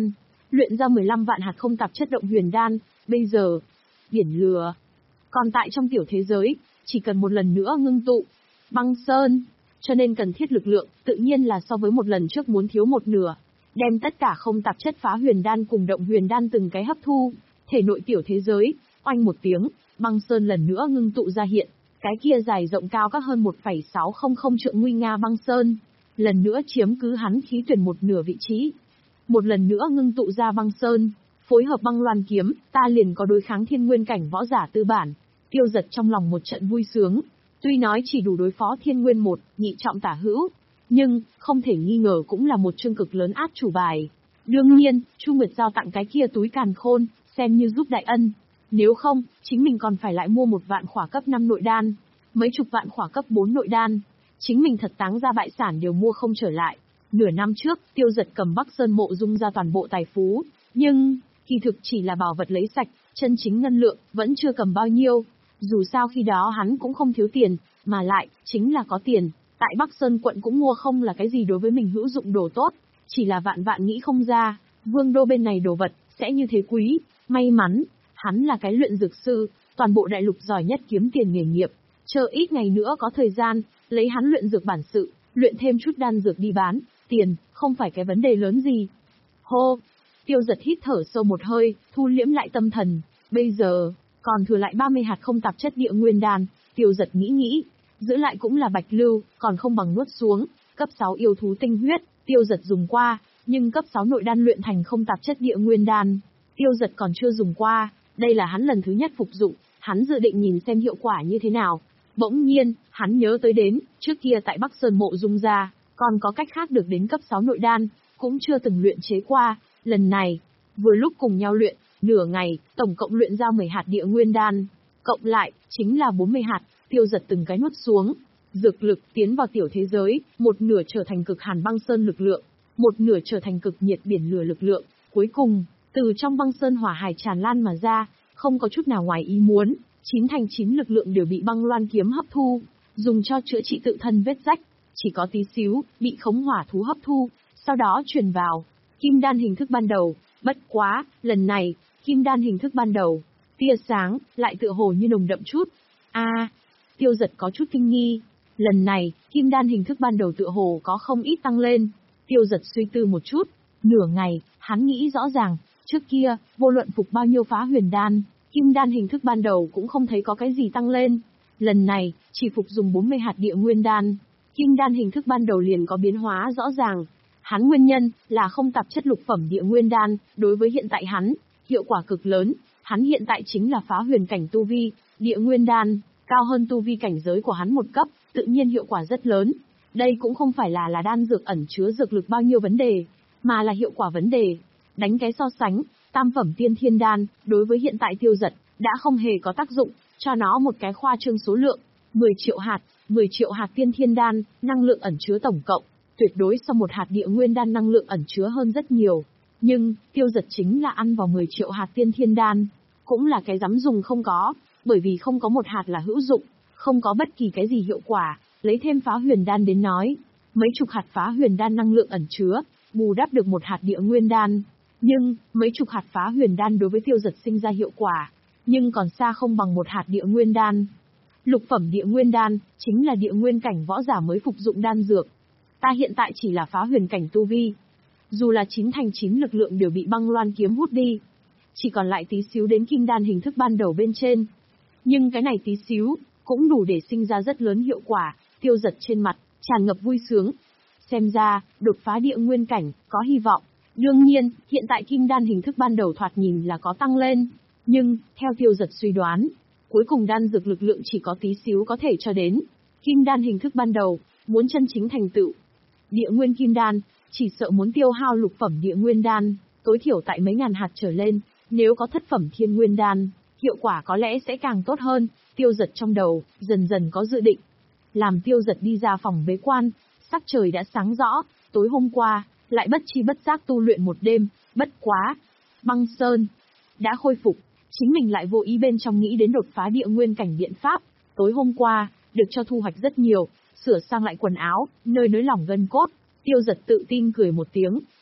luyện ra mười lăm vạn hạt không tạp chất động huyền đan, bây giờ, biển lửa. Còn tại trong tiểu thế giới, chỉ cần một lần nữa ngưng tụ, băng sơn, cho nên cần thiết lực lượng, tự nhiên là so với một lần trước muốn thiếu một nửa. Đem tất cả không tạp chất phá huyền đan cùng động huyền đan từng cái hấp thu, thể nội tiểu thế giới, oanh một tiếng, băng sơn lần nữa ngưng tụ ra hiện, cái kia dài rộng cao các hơn một phẩy sáu không không trượng nguy nga băng sơn, lần nữa chiếm cứ hắn khí tuyển một nửa vị trí. Một lần nữa ngưng tụ ra băng sơn, phối hợp băng loan kiếm, ta liền có đối kháng thiên nguyên cảnh võ giả tư bản. Tiêu Giật trong lòng một trận vui sướng, tuy nói chỉ đủ đối phó thiên nguyên một, nhị trọng tả hữu, nhưng, không thể nghi ngờ cũng là một chương cực lớn át chủ bài. Đương nhiên, Chu Nguyệt giao tặng cái kia túi càn khôn, xem như giúp đại ân. Nếu không, chính mình còn phải lại mua một vạn khỏa cấp năm nội đan, mấy chục vạn khỏa cấp bốn nội đan. Chính mình thật táng ra bại sản đều mua không trở lại. Nửa năm trước, Tiêu Giật cầm Bắc Sơn mộ dung ra toàn bộ tài phú, nhưng, kỳ thực chỉ là bảo vật lấy sạch, chân chính ngân lượng, vẫn chưa cầm bao nhiêu. Dù sao khi đó hắn cũng không thiếu tiền, mà lại, chính là có tiền. Tại Bắc Sơn quận cũng mua không là cái gì đối với mình hữu dụng đồ tốt, chỉ là vạn vạn nghĩ không ra, vương đô bên này đồ vật, sẽ như thế quý. May mắn, hắn là cái luyện dược sư, toàn bộ đại lục giỏi nhất kiếm tiền nghề nghiệp, chờ ít ngày nữa có thời gian, lấy hắn luyện dược bản sự, luyện thêm chút đan dược đi bán, tiền, không phải cái vấn đề lớn gì. Hô! Tiêu Giật hít thở sâu một hơi, thu liễm lại tâm thần, bây giờ, còn thừa lại ba mươi hạt không tạp chất địa nguyên đan, Tiêu Giật nghĩ nghĩ, giữ lại cũng là bạch lưu, còn không bằng nuốt xuống, cấp sáu yêu thú tinh huyết, Tiêu Giật dùng qua, nhưng cấp sáu nội đan luyện thành không tạp chất địa nguyên đan, Tiêu Giật còn chưa dùng qua, đây là hắn lần thứ nhất phục dụng, hắn dự định nhìn xem hiệu quả như thế nào. Bỗng nhiên, hắn nhớ tới đến, trước kia tại Bắc Sơn mộ dung ra, còn có cách khác được đến cấp sáu nội đan, cũng chưa từng luyện chế qua, lần này, vừa lúc cùng nhau luyện, nửa ngày, tổng cộng luyện ra mười hạt địa nguyên đan, cộng lại, chính là bốn mươi hạt, Tiêu Giật từng cái nuốt xuống, dược lực tiến vào tiểu thế giới, một nửa trở thành cực hàn băng sơn lực lượng, một nửa trở thành cực nhiệt biển lửa lực lượng, cuối cùng, từ trong băng sơn hỏa hải tràn lan mà ra, không có chút nào ngoài ý muốn, chín thành chín lực lượng đều bị băng loan kiếm hấp thu, dùng cho chữa trị tự thân vết rách, chỉ có tí xíu, bị khống hỏa thú hấp thu, sau đó truyền vào, kim đan hình thức ban đầu, bất quá, lần này, kim đan hình thức ban đầu, tia sáng, lại tựa hồ như nồng đậm chút. A, à, Tiêu Giật có chút kinh nghi, lần này, kim đan hình thức ban đầu tựa hồ có không ít tăng lên, Tiêu Giật suy tư một chút, nửa ngày, hắn nghĩ rõ ràng, trước kia, vô luận phục bao nhiêu phá huyền đan, kim đan hình thức ban đầu cũng không thấy có cái gì tăng lên. Lần này, chỉ phục dùng bốn mươi hạt địa nguyên đan, kim đan hình thức ban đầu liền có biến hóa rõ ràng. Hắn nguyên nhân là không tạp chất lục phẩm địa nguyên đan, đối với hiện tại hắn, hiệu quả cực lớn. Hắn hiện tại chính là phá huyền cảnh tu vi, địa nguyên đan, cao hơn tu vi cảnh giới của hắn một cấp, tự nhiên hiệu quả rất lớn. Đây cũng không phải là là đan dược ẩn chứa dược lực bao nhiêu vấn đề, mà là hiệu quả vấn đề. Đánh cái so sánh, tam phẩm tiên thiên đan, đối với hiện tại Tiêu Giật, đã không hề có tác dụng, cho nó một cái khoa trương số lượng, mười triệu hạt, mười triệu hạt tiên thiên đan, năng lượng ẩn chứa tổng cộng, tuyệt đối so một hạt địa nguyên đan năng lượng ẩn chứa hơn rất nhiều. Nhưng, Tiêu Giật chính là ăn vào mười triệu hạt tiên thiên đan, cũng là cái dám dùng không có, bởi vì không có một hạt là hữu dụng, không có bất kỳ cái gì hiệu quả, lấy thêm phá huyền đan đến nói, mấy chục hạt phá huyền đan năng lượng ẩn chứa, bù đắp được một hạt địa nguyên đan. Nhưng, mấy chục hạt phá huyền đan đối với Tiêu Giật sinh ra hiệu quả, nhưng còn xa không bằng một hạt địa nguyên đan. Lục phẩm địa nguyên đan, chính là địa nguyên cảnh võ giả mới phục dụng đan dược. Ta hiện tại chỉ là phá huyền cảnh tu vi. Dù là chín thành chín lực lượng đều bị băng loan kiếm hút đi. Chỉ còn lại tí xíu đến kim đan hình thức ban đầu bên trên. Nhưng cái này tí xíu, cũng đủ để sinh ra rất lớn hiệu quả, Tiêu Giật trên mặt, tràn ngập vui sướng. Xem ra, đột phá địa nguyên cảnh, có hy vọng. Đương nhiên, hiện tại kim đan hình thức ban đầu thoạt nhìn là có tăng lên. Nhưng, theo Tiêu Giật suy đoán, cuối cùng đan dược lực lượng chỉ có tí xíu có thể cho đến. Kim đan hình thức ban đầu, muốn chân chính thành tựu. Địa nguyên kim đan, chỉ sợ muốn tiêu hao lục phẩm địa nguyên đan, tối thiểu tại mấy ngàn hạt trở lên, nếu có thất phẩm thiên nguyên đan, hiệu quả có lẽ sẽ càng tốt hơn. Tiêu Giật trong đầu, dần dần có dự định. Làm Tiêu Giật đi ra phòng bế quan, sắc trời đã sáng rõ, tối hôm qua, lại bất chi bất giác tu luyện một đêm, bất quá. Băng Sơn đã khôi phục, chính mình lại vô ý bên trong nghĩ đến đột phá địa nguyên cảnh biện pháp. Tối hôm qua, được cho thu hoạch rất nhiều, sửa sang lại quần áo, nơi nới lỏng gân cốt. Tiêu Giật tự tin cười một tiếng,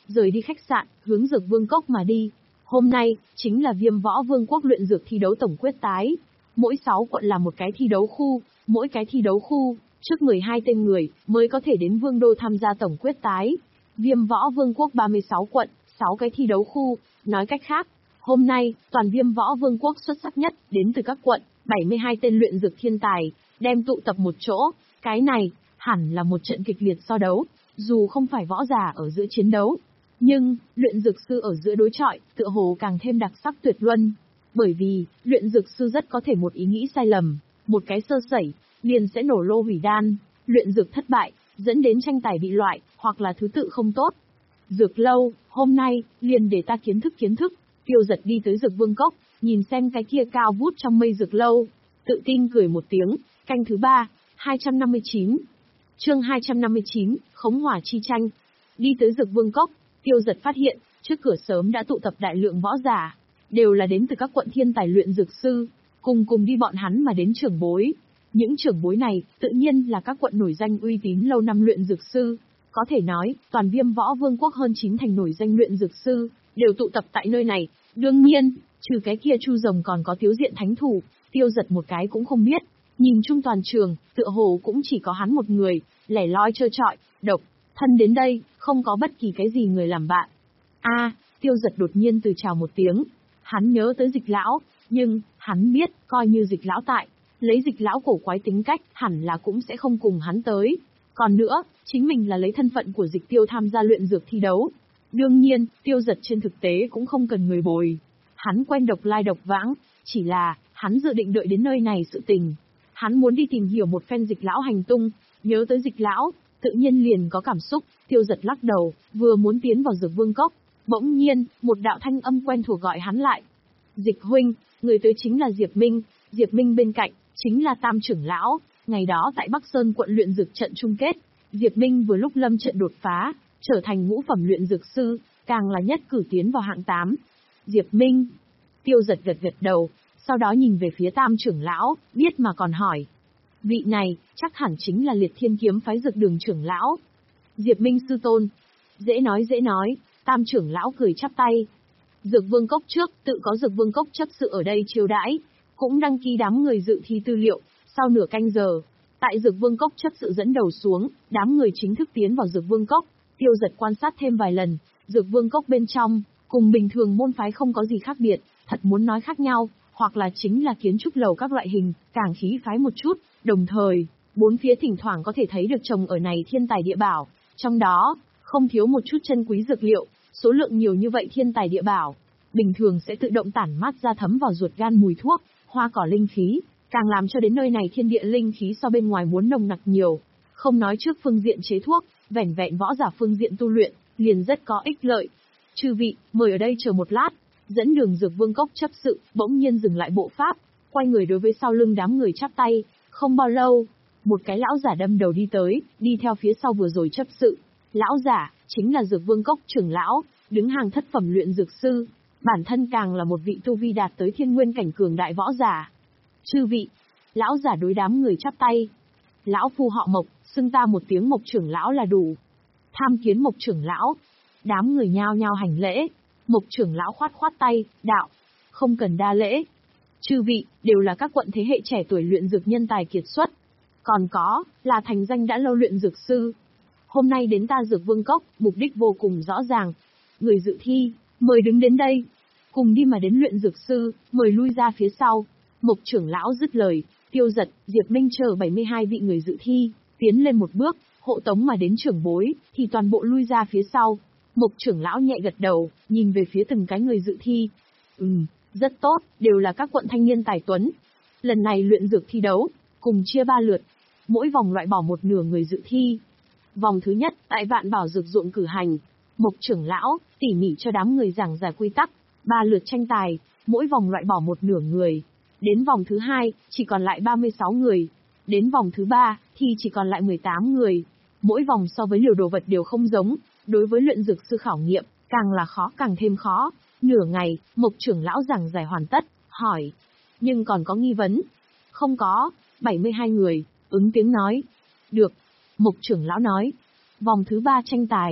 rời đi khách sạn, hướng Dược Vương Cốc mà đi. Hôm nay, chính là Viêm Võ Vương quốc luyện dược thi đấu tổng quyết tái. Mỗi sáu quận là một cái thi đấu khu, mỗi cái thi đấu khu, trước mười hai tên người, mới có thể đến Vương Đô tham gia tổng quyết tái. Viêm Võ Vương quốc ba mươi sáu quận, sáu cái thi đấu khu, nói cách khác, hôm nay, toàn Viêm Võ Vương quốc xuất sắc nhất, đến từ các quận, bảy mươi hai tên luyện dược thiên tài, đem tụ tập một chỗ, cái này, hẳn là một trận kịch liệt so đấu, dù không phải võ giả ở giữa chiến đấu. Nhưng, luyện dược sư ở giữa đối chọi, tựa hồ càng thêm đặc sắc tuyệt luân. Bởi vì, luyện dược sư rất có thể một ý nghĩ sai lầm, một cái sơ sẩy, liền sẽ nổ lô hủy đan, luyện dược thất bại, dẫn đến tranh tài bị loại, hoặc là thứ tự không tốt. Dược lâu, hôm nay, liền để ta kiến thức kiến thức, Tiêu Giật đi tới Dược Vương Cốc, nhìn xem cái kia cao vút trong mây dược lâu, tự tin cười một tiếng, canh thứ ba, hai trăm năm mươi chín. Chương hai trăm năm mươi chín, Khống Hỏa chi tranh. Đi tới Dược Vương Cốc, Tiêu Giật phát hiện, trước cửa sớm đã tụ tập đại lượng võ giả, đều là đến từ các quận thiên tài luyện dược sư, cùng cùng đi bọn hắn mà đến trưởng bối. Những trưởng bối này, tự nhiên là các quận nổi danh uy tín lâu năm luyện dược sư. Có thể nói, toàn Viêm Võ Vương quốc hơn chín thành nổi danh luyện dược sư, đều tụ tập tại nơi này. Đương nhiên, trừ cái kia Chu Rồng còn có Tiếu Diện thánh thủ, Tiêu Giật một cái cũng không biết. Nhìn chung toàn trường, tựa hồ cũng chỉ có hắn một người, lẻ loi trơ trọi, độc thân đến đây, không có bất kỳ cái gì người làm bạn. A, Tiêu Giật đột nhiên từ chào một tiếng. Hắn nhớ tới Dịch lão, nhưng, hắn biết, coi như Dịch lão tại, lấy Dịch lão cổ quái tính cách, hẳn là cũng sẽ không cùng hắn tới. Còn nữa, chính mình là lấy thân phận của Dịch Tiêu tham gia luyện dược thi đấu. Đương nhiên, Tiêu Giật trên thực tế cũng không cần người bồi. Hắn quen độc lai độc vãng, chỉ là, hắn dự định đợi đến nơi này sự tình. Hắn muốn đi tìm hiểu một phen Dịch lão hành tung, nhớ tới Dịch lão, tự nhiên liền có cảm xúc. Tiêu Giật lắc đầu, vừa muốn tiến vào Dược Vương Cốc, bỗng nhiên, một đạo thanh âm quen thuộc gọi hắn lại. Dịch huynh, người tới chính là Diệp Minh, Diệp Minh bên cạnh, chính là Tam trưởng lão. Ngày đó tại Bắc Sơn quận luyện dược trận chung kết, Diệp Minh vừa lúc lâm trận đột phá, trở thành ngũ phẩm luyện dược sư, càng là nhất cử tiến vào hạng tám. Diệp Minh. Tiêu Giật gật gật đầu, sau đó nhìn về phía Tam trưởng lão, biết mà còn hỏi. Vị này, chắc hẳn chính là Liệt Thiên Kiếm phái Dược Đường trưởng lão. Diệp Minh sư tôn. Dễ nói dễ nói, Tam trưởng lão cười chắp tay. Dược Vương Cốc trước, tự có Dược Vương Cốc chấp sự ở đây chiêu đãi, cũng đăng ký đám người dự thi tư liệu. Sau nửa canh giờ, tại Dược Vương Cốc chấp sự dẫn đầu xuống, đám người chính thức tiến vào Dược Vương Cốc. Tiêu Giật quan sát thêm vài lần, Dược Vương Cốc bên trong, cùng bình thường môn phái không có gì khác biệt, thật muốn nói khác nhau, hoặc là chính là kiến trúc lầu các loại hình, càng khí phái một chút, đồng thời, bốn phía thỉnh thoảng có thể thấy được trồng ở này thiên tài địa bảo, trong đó, không thiếu một chút chân quý dược liệu, số lượng nhiều như vậy thiên tài địa bảo, bình thường sẽ tự động tản mát ra thấm vào ruột gan mùi thuốc, hoa cỏ linh khí, càng làm cho đến nơi này thiên địa linh khí so bên ngoài muốn nồng nặc nhiều. Không nói trước phương diện chế thuốc, vẻn vẹn võ giả phương diện tu luyện, liền rất có ích lợi. Chư vị, mời ở đây chờ một lát. Dẫn đường Dược Vương Cốc chấp sự, bỗng nhiên dừng lại bộ pháp, quay người đối với sau lưng đám người chắp tay. Không bao lâu, một cái lão giả đâm đầu đi tới, đi theo phía sau vừa rồi chấp sự. Lão giả, chính là Dược Vương Cốc trưởng lão, đứng hàng thất phẩm luyện dược sư. Bản thân càng là một vị tu vi đạt tới thiên nguyên cảnh cường đại võ giả. Chư vị, lão giả đối đám người chắp tay. Lão phu họ Mộc, xưng ta một tiếng Mộc trưởng lão là đủ. Tham kiến Mộc trưởng lão. Đám người nhao nhao hành lễ. Mộc trưởng lão khoát khoát tay, đạo. Không cần đa lễ. Chư vị, đều là các quận thế hệ trẻ tuổi luyện dược nhân tài kiệt xuất. Còn có, là thành danh đã lâu luyện dược sư. Hôm nay đến ta Dược Vương Cốc, mục đích vô cùng rõ ràng. Người dự thi, mời đứng đến đây. Cùng đi mà đến luyện dược sư, mời lui ra phía sau. Mộc trưởng lão dứt lời, Tiêu Giật, Diệp Minh chờ bảy mươi hai vị người dự thi, tiến lên một bước, hộ tống mà đến trưởng bối, thì toàn bộ lui ra phía sau. Mộc trưởng lão nhẹ gật đầu, nhìn về phía từng cái người dự thi. Ừm, rất tốt, đều là các quận thanh niên tài tuấn. Lần này luyện dược thi đấu, cùng chia ba lượt, mỗi vòng loại bỏ một nửa người dự thi. Vòng thứ nhất, tại Vạn Bảo Dược Ruộng cử hành. Mộc trưởng lão, tỉ mỉ cho đám người giảng giải quy tắc, ba lượt tranh tài, mỗi vòng loại bỏ một nửa người. Đến vòng thứ hai, chỉ còn lại ba mươi sáu người. Đến vòng thứ ba, thì chỉ còn lại mười tám người. Mỗi vòng so với liều đồ vật đều không giống, đối với luyện dược sư khảo nghiệm, càng là khó càng thêm khó. Nửa ngày, Mộc trưởng lão giảng giải hoàn tất, hỏi. Nhưng còn có nghi vấn? Không có, bảy mươi hai người, ứng tiếng nói. Được. Mộc trưởng lão nói. Vòng thứ ba tranh tài,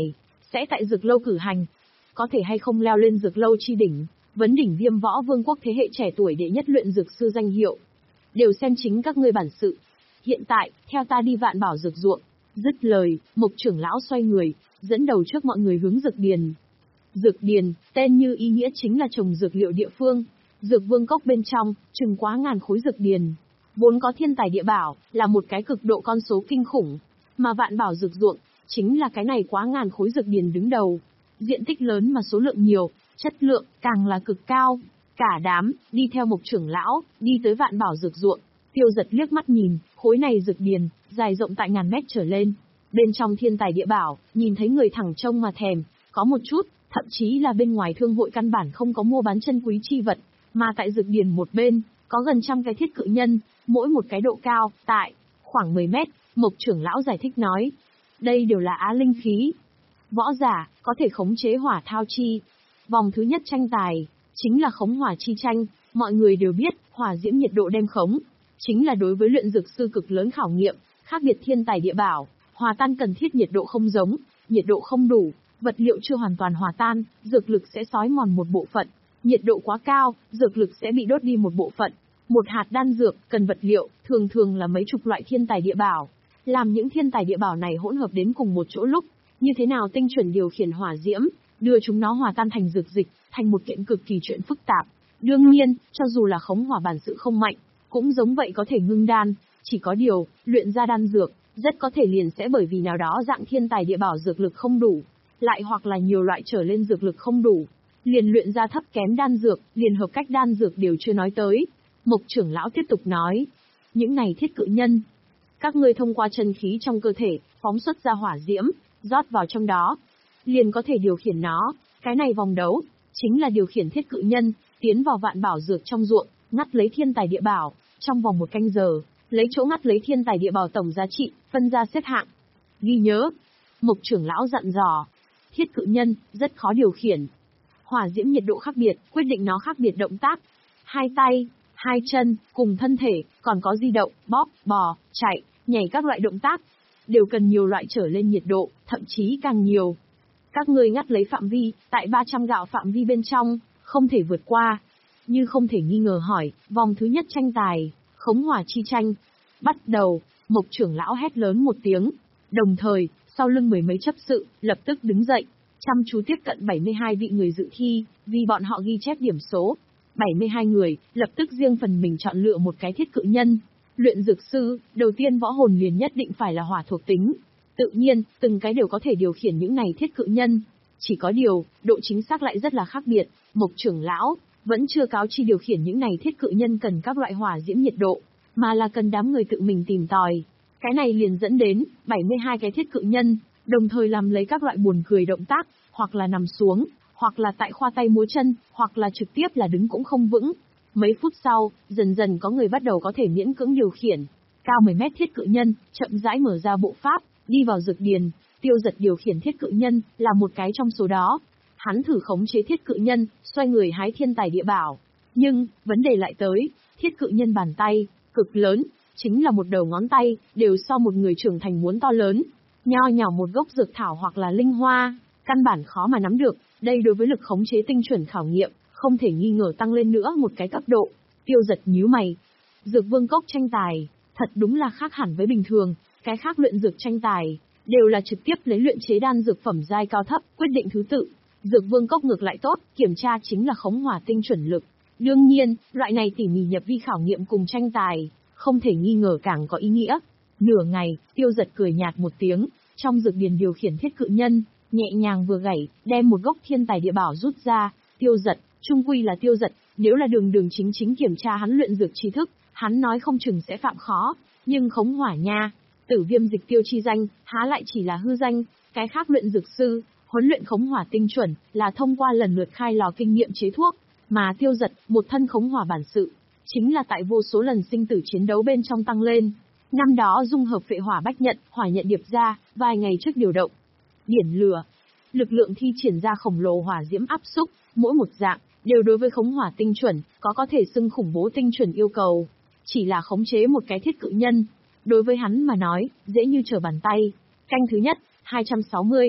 sẽ tại Dược Lâu cử hành. Có thể hay không leo lên Dược Lâu chi đỉnh, vấn đỉnh Viêm Võ Vương quốc thế hệ trẻ tuổi đệ nhất luyện dược sư danh hiệu, đều xem chính các ngươi bản sự. Hiện tại, theo ta đi Vạn Bảo Dược ruộng. Dứt lời, Mộc trưởng lão xoay người, dẫn đầu trước mọi người hướng dược điền. Dược điền, tên như ý nghĩa chính là trồng dược liệu địa phương. Dược Vương cốc bên trong, chừng quá ngàn khối dược điền. Vốn có thiên tài địa bảo, là một cái cực độ con số kinh khủng. Mà Vạn Bảo Dược ruộng, chính là cái này quá ngàn khối dược điền đứng đầu. Diện tích lớn mà số lượng nhiều, chất lượng càng là cực cao. Cả đám, đi theo Mộc trưởng lão, đi tới Vạn Bảo Dược ruộng. Tiêu Giật liếc mắt nhìn, khối này dược điền, dài rộng tại ngàn mét trở lên. Bên trong thiên tài địa bảo, nhìn thấy người thẳng trông mà thèm, có một chút, thậm chí là bên ngoài thương hội căn bản không có mua bán chân quý chi vật, mà tại dược điền một bên, có gần trăm cái thiết cự nhân, mỗi một cái độ cao, tại khoảng mười mét, Mộc trưởng lão giải thích nói. Đây đều là á linh khí. Võ giả, có thể khống chế hỏa thao chi. Vòng thứ nhất tranh tài, chính là khống hỏa chi tranh, mọi người đều biết, hỏa diễm nhiệt độ đem khống, chính là đối với luyện dược sư cực lớn khảo nghiệm, khác biệt thiên tài địa bảo, hòa tan cần thiết nhiệt độ không giống, nhiệt độ không đủ, vật liệu chưa hoàn toàn hòa tan, dược lực sẽ xói mòn một bộ phận, nhiệt độ quá cao, dược lực sẽ bị đốt đi một bộ phận. Một hạt đan dược, cần vật liệu, thường thường là mấy chục loại thiên tài địa bảo. Làm những thiên tài địa bảo này hỗn hợp đến cùng một chỗ lúc, như thế nào tinh chuẩn điều khiển hỏa diễm, đưa chúng nó hòa tan thành dược dịch, thành một kiện cực kỳ chuyện phức tạp. Đương nhiên, cho dù là khống hỏa bản sự không mạnh, cũng giống vậy có thể ngưng đan, chỉ có điều, luyện ra đan dược, rất có thể liền sẽ bởi vì nào đó dạng thiên tài địa bảo dược lực không đủ, lại hoặc là nhiều loại trở lên dược lực không đủ, liền luyện ra thấp kém đan dược, liền hợp cách đan dược đều chưa nói tới. Mộc trưởng lão tiếp tục nói, những này thiết cự nhân, các ngươi thông qua chân khí trong cơ thể, phóng xuất ra hỏa diễm, rót vào trong đó, liền có thể điều khiển nó. Cái này vòng đấu, chính là điều khiển thiết cự nhân, tiến vào Vạn Bảo Dược trong ruộng, ngắt lấy thiên tài địa bảo, trong vòng một canh giờ, lấy chỗ ngắt lấy thiên tài địa bảo tổng giá trị, phân ra xếp hạng. Ghi nhớ, Mộc trưởng lão dặn dò, thiết cự nhân, rất khó điều khiển. Hỏa diễm nhiệt độ khác biệt, quyết định nó khác biệt động tác. Hai tay, hai chân, cùng thân thể, còn có di động, bóp, bò, chạy, nhảy các loại động tác, đều cần nhiều loại trở lên nhiệt độ, thậm chí càng nhiều. Các ngươi ngắt lấy phạm vi, tại ba trăm gạo phạm vi bên trong, không thể vượt qua. Như không thể nghi ngờ hỏi, vòng thứ nhất tranh tài, khống hỏa chi tranh. Bắt đầu, Mộc trưởng lão hét lớn một tiếng. Đồng thời, sau lưng mười mấy chấp sự, lập tức đứng dậy, chăm chú tiếp cận bảy mươi hai vị người dự thi, vì bọn họ ghi chép điểm số. bảy mươi hai người, lập tức riêng phần mình chọn lựa một cái thiết cự nhân. Luyện dược sư, đầu tiên võ hồn liền nhất định phải là hỏa thuộc tính. Tự nhiên, từng cái đều có thể điều khiển những này thiết cự nhân. Chỉ có điều, độ chính xác lại rất là khác biệt. Mộc trưởng lão vẫn chưa cáo chi điều khiển những này thiết cự nhân cần các loại hỏa diễm nhiệt độ, mà là cần đám người tự mình tìm tòi. Cái này liền dẫn đến bảy mươi hai cái thiết cự nhân, đồng thời làm lấy các loại buồn cười động tác, hoặc là nằm xuống, hoặc là tại khoa tay múa chân, hoặc là trực tiếp là đứng cũng không vững. Mấy phút sau, dần dần có người bắt đầu có thể miễn cưỡng điều khiển. Cao mười mét thiết cự nhân, chậm rãi mở ra bộ pháp, đi vào dược điền. Tiêu Giật điều khiển thiết cự nhân, là một cái trong số đó. Hắn thử khống chế thiết cự nhân, xoay người hái thiên tài địa bảo. Nhưng, vấn đề lại tới, thiết cự nhân bàn tay, cực lớn, chính là một đầu ngón tay, đều so một người trưởng thành muốn to lớn. Nho nhỏ một gốc dược thảo hoặc là linh hoa, căn bản khó mà nắm được. Đây đối với lực khống chế tinh chuẩn khảo nghiệm, không thể nghi ngờ tăng lên nữa một cái cấp độ. Tiêu Giật nhíu mày. Dược Vương cốc tranh tài, thật đúng là khác hẳn với bình thường. Cái khác luyện dược tranh tài, đều là trực tiếp lấy luyện chế đan dược phẩm giai cao thấp, quyết định thứ tự. Dược Vương cốc ngược lại tốt, kiểm tra chính là khống hỏa tinh chuẩn lực. Đương nhiên, loại này tỉ mỉ nhập vi khảo nghiệm cùng tranh tài, không thể nghi ngờ càng có ý nghĩa. Nửa ngày, Tiêu Giật cười nhạt một tiếng, trong dược điền điều khiển thiết cự nhân, nhẹ nhàng vừa gảy, đem một gốc thiên tài địa bảo rút ra. Tiêu Giật, trung quy là Tiêu Giật, nếu là đường đường chính chính kiểm tra hắn luyện dược tri thức, hắn nói không chừng sẽ phạm khó, nhưng khống hỏa nha, Tử Viêm dịch tiêu chi danh, há lại chỉ là hư danh. Cái khác luyện dược sư, huấn luyện khống hỏa tinh chuẩn, là thông qua lần lượt khai lò kinh nghiệm chế thuốc, mà Tiêu Giật, một thân khống hỏa bản sự, chính là tại vô số lần sinh tử chiến đấu bên trong tăng lên. Năm đó dung hợp phệ hỏa bách nhận, hỏa nhận điệp ra, vài ngày trước điều động điển lửa, lực lượng thi triển ra khổng lồ hỏa diễm áp xúc, mỗi một dạng đều đối với khống hỏa tinh chuẩn, có có thể xưng khủng bố tinh chuẩn yêu cầu. Chỉ là khống chế một cái thiết cự nhân, đối với hắn mà nói, dễ như trở bàn tay. Canh thứ nhất, hai trăm sáu mươi.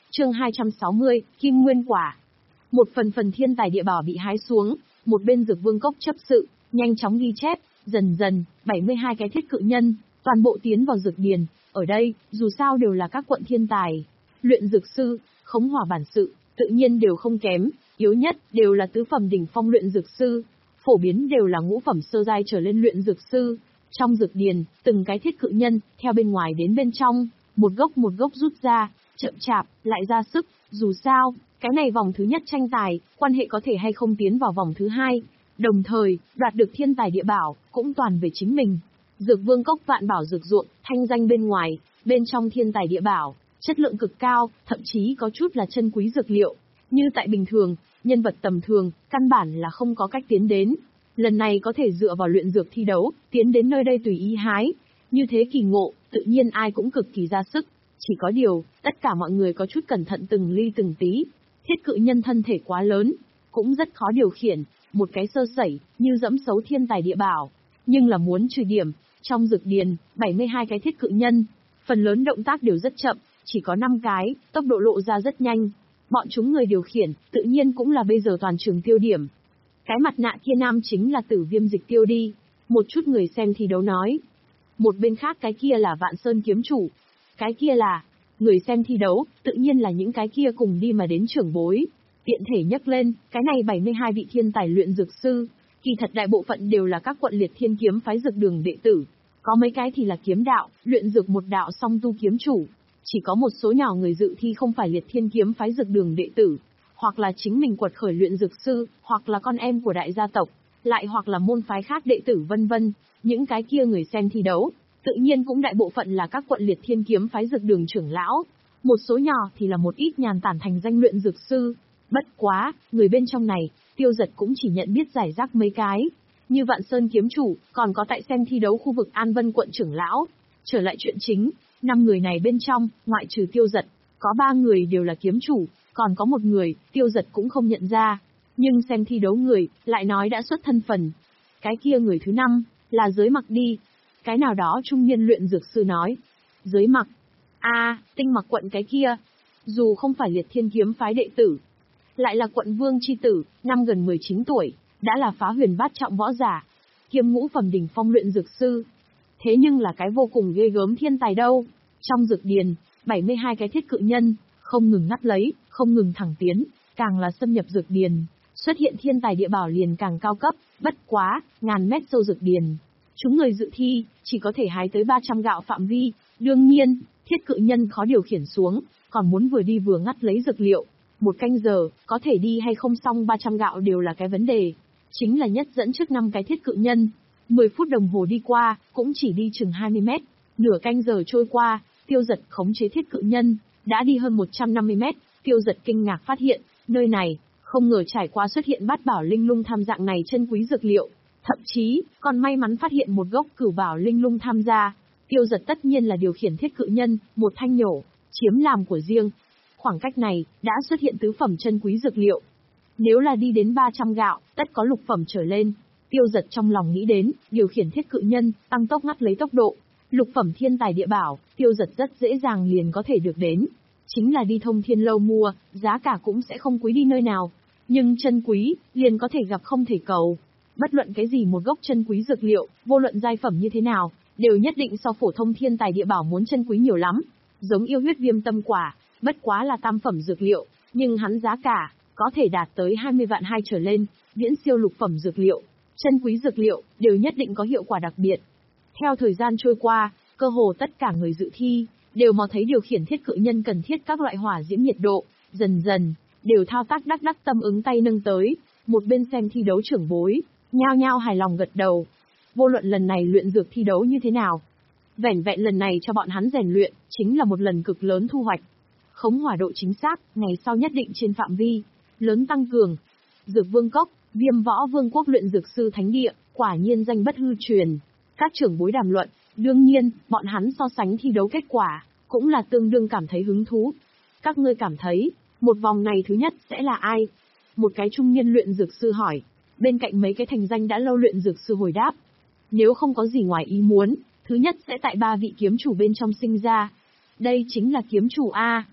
Chương hai trăm sáu mươi, Kim Nguyên Quả. Một phần phần thiên tài địa bảo bị hái xuống, một bên Dược Vương Cốc chấp sự, nhanh chóng ghi chép, dần dần, bảy mươi hai cái thiết cự nhân, toàn bộ tiến vào dược điền. Ở đây, dù sao đều là các quận thiên tài, luyện dược sư, khống hỏa bản sự, tự nhiên đều không kém, yếu nhất đều là tứ phẩm đỉnh phong luyện dược sư, phổ biến đều là ngũ phẩm sơ giai trở lên luyện dược sư. Trong dược điền, từng cái thiết cự nhân, theo bên ngoài đến bên trong, một gốc một gốc rút ra, chậm chạp, lại ra sức, dù sao, cái này vòng thứ nhất tranh tài, quan hệ có thể hay không tiến vào vòng thứ hai, đồng thời, đoạt được thiên tài địa bảo, cũng toàn về chính mình. Dược Vương Cốc vạn bảo dược ruộng, thanh danh bên ngoài, bên trong thiên tài địa bảo, chất lượng cực cao, thậm chí có chút là chân quý dược liệu. Như tại bình thường, nhân vật tầm thường, căn bản là không có cách tiến đến. Lần này có thể dựa vào luyện dược thi đấu, tiến đến nơi đây tùy ý hái. Như thế kỳ ngộ, tự nhiên ai cũng cực kỳ ra sức. Chỉ có điều, tất cả mọi người có chút cẩn thận từng ly từng tí. Thiết cự nhân thân thể quá lớn, cũng rất khó điều khiển, một cái sơ sẩy, như dẫm xấu thiên tài địa bảo. Nhưng là muốn trừ điểm, trong dược điền, bảy mươi hai cái thiết cự nhân, phần lớn động tác đều rất chậm, chỉ có năm cái, tốc độ lộ ra rất nhanh. Bọn chúng người điều khiển, tự nhiên cũng là bây giờ toàn trường tiêu điểm. Cái mặt nạ kia nam chính là Tử Viêm Dịch Tiêu đi, một chút người xem thi đấu nói. Một bên khác cái kia là Vạn Sơn kiếm chủ. Cái kia là, người xem thi đấu, tự nhiên là những cái kia cùng đi mà đến trưởng bối. Tiện thể nhắc lên, cái này bảy mươi hai vị thiên tài luyện dược sư, kỳ thật đại bộ phận đều là các quận liệt thiên kiếm phái dược đường đệ tử. Có mấy cái thì là kiếm đạo, luyện dược một đạo song tu kiếm chủ. Chỉ có một số nhỏ người dự thi không phải liệt thiên kiếm phái dược đường đệ tử, hoặc là chính mình quật khởi luyện dược sư, hoặc là con em của đại gia tộc, lại hoặc là môn phái khác đệ tử vân vân. Những cái kia người xem thi đấu, tự nhiên cũng đại bộ phận là các quận liệt thiên kiếm phái dược đường trưởng lão. Một số nhỏ thì là một ít nhàn tản thành danh luyện dược sư. Bất quá, người bên trong này, Tiêu Giật cũng chỉ nhận biết giải rác mấy cái. Như Vạn Sơn kiếm chủ, còn có tại xem thi đấu khu vực An Vân quận trưởng lão. Trở lại chuyện chính, năm người này bên trong, ngoại trừ Tiêu Giật, có ba người đều là kiếm chủ, còn có một người, Tiêu Giật cũng không nhận ra. Nhưng xem thi đấu người, lại nói đã xuất thân phần. Cái kia người thứ năm, là Giới Mặc đi. Cái nào đó trung niên luyện dược sư nói. Giới Mặc. a à, Tinh Mặc quận cái kia. Dù không phải liệt thiên kiếm phái đệ tử, lại là quận vương chi tử, năm gần mười chín tuổi, đã là phá huyền bát trọng võ giả, kiêm ngũ phẩm đỉnh phong luyện dược sư. Thế nhưng là cái vô cùng ghê gớm thiên tài đâu. Trong dược điền, bảy mươi hai cái thiết cự nhân, không ngừng ngắt lấy, không ngừng thẳng tiến, càng là xâm nhập dược điền, xuất hiện thiên tài địa bảo liền càng cao cấp, bất quá, ngàn mét sâu dược điền. Chúng người dự thi, chỉ có thể hái tới ba trăm gạo phạm vi, đương nhiên, thiết cự nhân khó điều khiển xuống, còn muốn vừa đi vừa ngắt lấy dược liệu. Một canh giờ, có thể đi hay không xong ba trăm gạo đều là cái vấn đề. Chính là nhất dẫn trước năm cái thiết cự nhân. mười phút đồng hồ đi qua, cũng chỉ đi chừng hai mươi mét. Nửa canh giờ trôi qua, Tiêu Giật khống chế thiết cự nhân, đã đi hơn một trăm năm mươi mét. Tiêu Giật kinh ngạc phát hiện, nơi này, không ngờ trải qua xuất hiện bát bảo linh lung tham dạng này chân quý dược liệu. Thậm chí, còn may mắn phát hiện một gốc cửu bảo linh lung tham gia. Tiêu Giật tất nhiên là điều khiển thiết cự nhân, một thanh nhổ, chiếm làm của riêng. Khoảng cách này, đã xuất hiện tứ phẩm chân quý dược liệu. Nếu là đi đến ba trăm gạo, tất có lục phẩm trở lên. Tiêu Giật trong lòng nghĩ đến, điều khiển thiết cự nhân, tăng tốc ngắt lấy tốc độ. Lục phẩm thiên tài địa bảo, Tiêu Giật rất dễ dàng liền có thể được đến. Chính là đi Thông Thiên Lâu mua, giá cả cũng sẽ không quý đi nơi nào. Nhưng chân quý, liền có thể gặp không thể cầu. Bất luận cái gì một gốc chân quý dược liệu, vô luận giai phẩm như thế nào, đều nhất định so phổ thông thiên tài địa bảo muốn chân quý nhiều lắm. Giống yêu huyết viêm tâm quả, bất quá là tam phẩm dược liệu, nhưng hắn giá cả, có thể đạt tới hai mươi vạn hai trở lên, viễn siêu lục phẩm dược liệu. Chân quý dược liệu, đều nhất định có hiệu quả đặc biệt. Theo thời gian trôi qua, cơ hồ tất cả người dự thi, đều mò thấy điều khiển thiết cự nhân cần thiết các loại hỏa diễm nhiệt độ, dần dần, đều thao tác đắc đắc tâm ứng tay nâng tới, một bên xem thi đấu trưởng bối, nhao nhao hài lòng gật đầu. Vô luận lần này luyện dược thi đấu như thế nào, vẻn vẹn lần này cho bọn hắn rèn luyện, chính là một lần cực lớn thu hoạch. Khống hỏa độ chính xác, ngày sau nhất định trên phạm vi lớn tăng cường. Dược Vương Cốc, Viêm Võ Vương quốc luyện dược sư thánh địa, quả nhiên danh bất hư truyền. Các trưởng bối đàm luận, đương nhiên, bọn hắn so sánh thi đấu kết quả, cũng là tương đương cảm thấy hứng thú. Các ngươi cảm thấy, một vòng này thứ nhất sẽ là ai? Một cái trung niên luyện dược sư hỏi, bên cạnh mấy cái thành danh đã lâu luyện dược sư hồi đáp. Nếu không có gì ngoài ý muốn, thứ nhất sẽ tại ba vị kiếm chủ bên trong sinh ra. Đây chính là kiếm chủ A.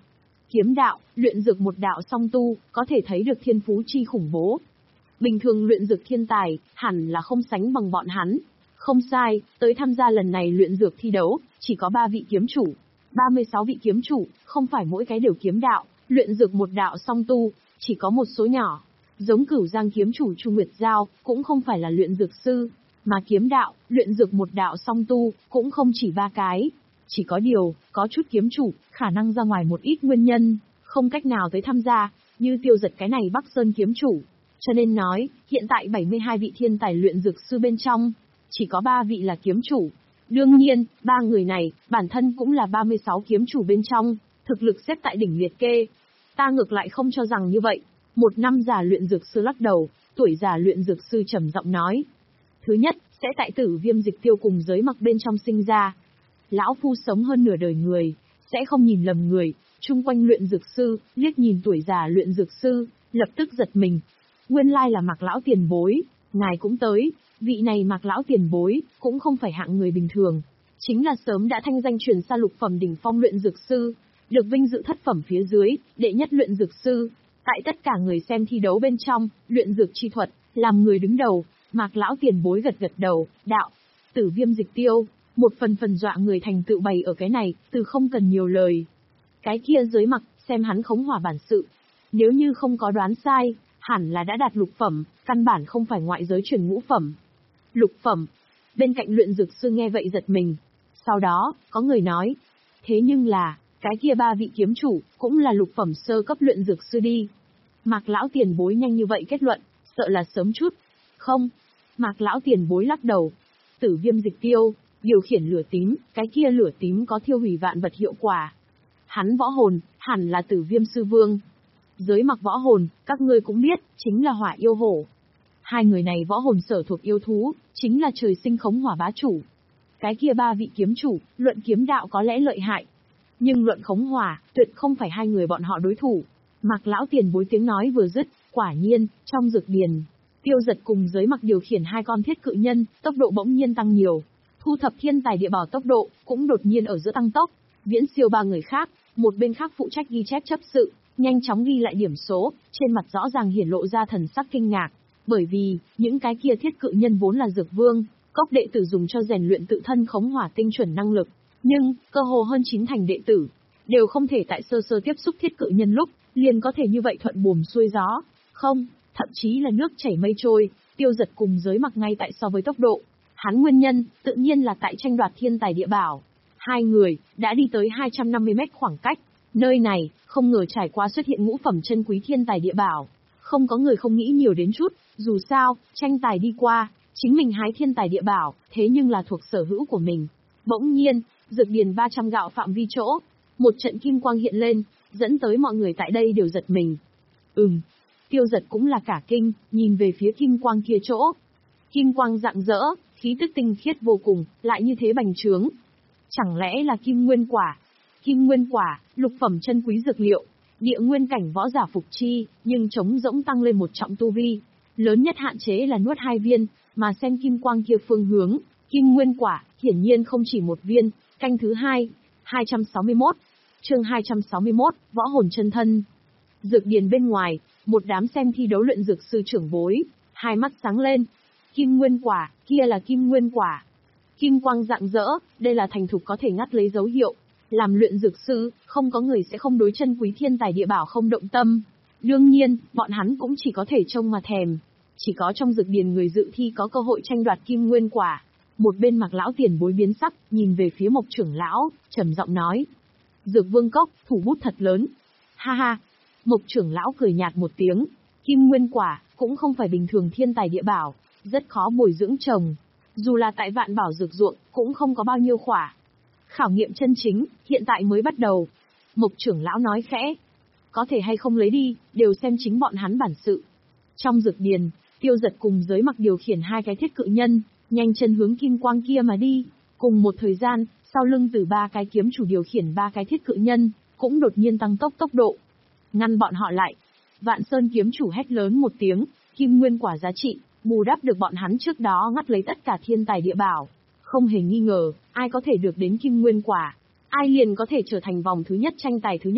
Kiếm đạo, luyện dược một đạo song tu, có thể thấy được thiên phú chi khủng bố. Bình thường luyện dược thiên tài, hẳn là không sánh bằng bọn hắn. Không sai, tới tham gia lần này luyện dược thi đấu, chỉ có ba vị kiếm chủ. ba mươi sáu vị kiếm chủ, không phải mỗi cái đều kiếm đạo, luyện dược một đạo song tu, chỉ có một số nhỏ. Giống Cửu Giang kiếm chủ Chu Nguyệt Giao, cũng không phải là luyện dược sư, mà kiếm đạo, luyện dược một đạo song tu, cũng không chỉ ba cái. Chỉ có điều, có chút kiếm chủ, khả năng ra ngoài một ít nguyên nhân, không cách nào tới tham gia, như Tiêu Giật cái này Bắc Sơn kiếm chủ. Cho nên nói, hiện tại bảy mươi hai vị thiên tài luyện dược sư bên trong, chỉ có ba vị là kiếm chủ. Đương nhiên, ba người này, bản thân cũng là ba mươi sáu kiếm chủ bên trong, thực lực xếp tại đỉnh liệt kê. Ta ngược lại không cho rằng như vậy. Một năm già luyện dược sư lắc đầu, tuổi già luyện dược sư trầm giọng nói. Thứ nhất, sẽ tại Tử Viêm Dịch Tiêu cùng giới mặc bên trong sinh ra. Lão phu sống hơn nửa đời người, sẽ không nhìn lầm người. Chung quanh luyện dược sư, liếc nhìn tuổi già luyện dược sư, lập tức giật mình. Nguyên lai là Mạc lão tiền bối, ngài cũng tới. Vị này Mạc lão tiền bối, cũng không phải hạng người bình thường. Chính là sớm đã thanh danh truyền xa lục phẩm đỉnh phong luyện dược sư, được vinh dự thất phẩm phía dưới, đệ nhất luyện dược sư. Tại tất cả người xem thi đấu bên trong, luyện dược chi thuật, làm người đứng đầu. Mạc lão tiền bối gật gật đầu, đạo, Tử Viêm Dịch Tiêu, một phần phần dọa người thành tựu bày ở cái này, từ không cần nhiều lời. Cái kia giới mặc, xem hắn khống hỏa bản sự. Nếu như không có đoán sai, hẳn là đã đạt lục phẩm, căn bản không phải ngoại giới truyền ngũ phẩm. Lục phẩm. Bên cạnh luyện dược sư nghe vậy giật mình. Sau đó, có người nói. Thế nhưng là, cái kia ba vị kiếm chủ, cũng là lục phẩm sơ cấp luyện dược sư đi. Mạc lão tiền bối nhanh như vậy kết luận, sợ là sớm chút. Không. Mạc lão tiền bối lắc đầu. Tử Viêm Dịch Tiêu, điều khiển lửa tím, cái kia lửa tím có thiêu hủy vạn vật hiệu quả. Hắn võ hồn, hẳn là Tử Viêm Sư Vương. Giới mặc võ hồn, các ngươi cũng biết, chính là hỏa yêu hổ. Hai người này võ hồn sở thuộc yêu thú, chính là trời sinh khống hỏa bá chủ. Cái kia ba vị kiếm chủ, luận kiếm đạo có lẽ lợi hại. Nhưng luận khống hỏa, tuyệt không phải hai người bọn họ đối thủ. Mạc lão tiền bối tiếng nói vừa dứt, quả nhiên, trong dược điền, Tiêu Giật cùng giới mặc điều khiển hai con thiết cự nhân, tốc độ bỗng nhiên tăng nhiều. Thu thập thiên tài địa bảo tốc độ, cũng đột nhiên ở giữa tăng tốc, viễn siêu ba người khác, một bên khác phụ trách ghi chép chấp sự, nhanh chóng ghi lại điểm số, trên mặt rõ ràng hiển lộ ra thần sắc kinh ngạc. Bởi vì, những cái kia thiết cự nhân vốn là dược vương, cốc đệ tử dùng cho rèn luyện tự thân khống hỏa tinh chuẩn năng lực. Nhưng, cơ hồ hơn chín thành đệ tử, đều không thể tại sơ sơ tiếp xúc thiết cự nhân lúc, liền có thể như vậy thuận buồm xuôi gió. Không, thậm chí là nước chảy mây trôi, Tiêu Giật cùng giới mặc ngay tại so với tốc độ. Hắn nguyên nhân, tự nhiên là tại tranh đoạt thiên tài địa bảo. Hai người, đã đi tới hai trăm năm mươi mét khoảng cách. Nơi này, không ngờ trải qua xuất hiện ngũ phẩm chân quý thiên tài địa bảo. Không có người không nghĩ nhiều đến chút, dù sao, tranh tài đi qua, chính mình hái thiên tài địa bảo, thế nhưng là thuộc sở hữu của mình. Bỗng nhiên, dược điền ba trăm gạo phạm vi chỗ, một trận kim quang hiện lên, dẫn tới mọi người tại đây đều giật mình. Ừm, Tiêu Giật cũng là cả kinh, nhìn về phía kim quang kia chỗ. Kim quang rạng rỡ, khí tức tinh khiết vô cùng, lại như thế bành trướng. Chẳng lẽ là kim nguyên quả? Kim nguyên quả, lục phẩm chân quý dược liệu, địa nguyên cảnh võ giả phục chi, nhưng chống rỗng tăng lên một trọng tu vi. Lớn nhất hạn chế là nuốt hai viên, mà xem kim quang kia phương hướng, kim nguyên quả, hiển nhiên không chỉ một viên. Canh thứ hai, hai trăm sáu mươi mốt, chương hai trăm sáu mươi mốt, võ hồn chân thân. Dược điền bên ngoài, một đám xem thi đấu luyện dược sư trưởng bối, hai mắt sáng lên. Kim nguyên quả, kia là kim nguyên quả. Kim quang rạng rỡ, đây là thành thục có thể ngắt lấy dấu hiệu. Làm luyện dược sư, không có người sẽ không đối chân quý thiên tài địa bảo không động tâm. Đương nhiên, bọn hắn cũng chỉ có thể trông mà thèm. Chỉ có trong dược điền người dự thi có cơ hội tranh đoạt kim nguyên quả. Một bên Mạc lão tiền bối biến sắc, nhìn về phía Mộc trưởng lão, trầm giọng nói. Dược vương cốc, thủ bút thật lớn. Ha ha. Mộc trưởng lão cười nhạt một tiếng. Kim nguyên quả, cũng không phải bình thường thiên tài địa bảo, rất khó bồi dưỡng trồng. Dù là tại vạn bảo dược ruộng, cũng không có bao nhiêu khỏa. Khảo nghiệm chân chính, hiện tại mới bắt đầu. Mộc trưởng lão nói khẽ. Có thể hay không lấy đi, đều xem chính bọn hắn bản sự. Trong dược điền, Tiêu Giật cùng giới mặc điều khiển hai cái thiết cự nhân, nhanh chân hướng kim quang kia mà đi. Cùng một thời gian, sau lưng từ ba cái kiếm chủ điều khiển ba cái thiết cự nhân, cũng đột nhiên tăng tốc tốc độ. Ngăn bọn họ lại. Vạn Sơn kiếm chủ hét lớn một tiếng, kim nguyên quả giá trị, bù đắp được bọn hắn trước đó ngắt lấy tất cả thiên tài địa bảo. Không hề nghi ngờ, ai có thể được đến kim nguyên quả, ai liền có thể trở thành vòng thứ nhất tranh tài thứ nhất.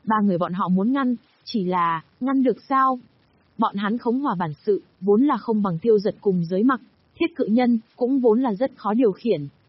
Ba người bọn họ muốn ngăn, chỉ là, ngăn được sao? Bọn hắn khống hỏa bản sự, vốn là không bằng Tiêu Giật cùng Giới Mặc, Thiết Cự Nhân, cũng vốn là rất khó điều khiển.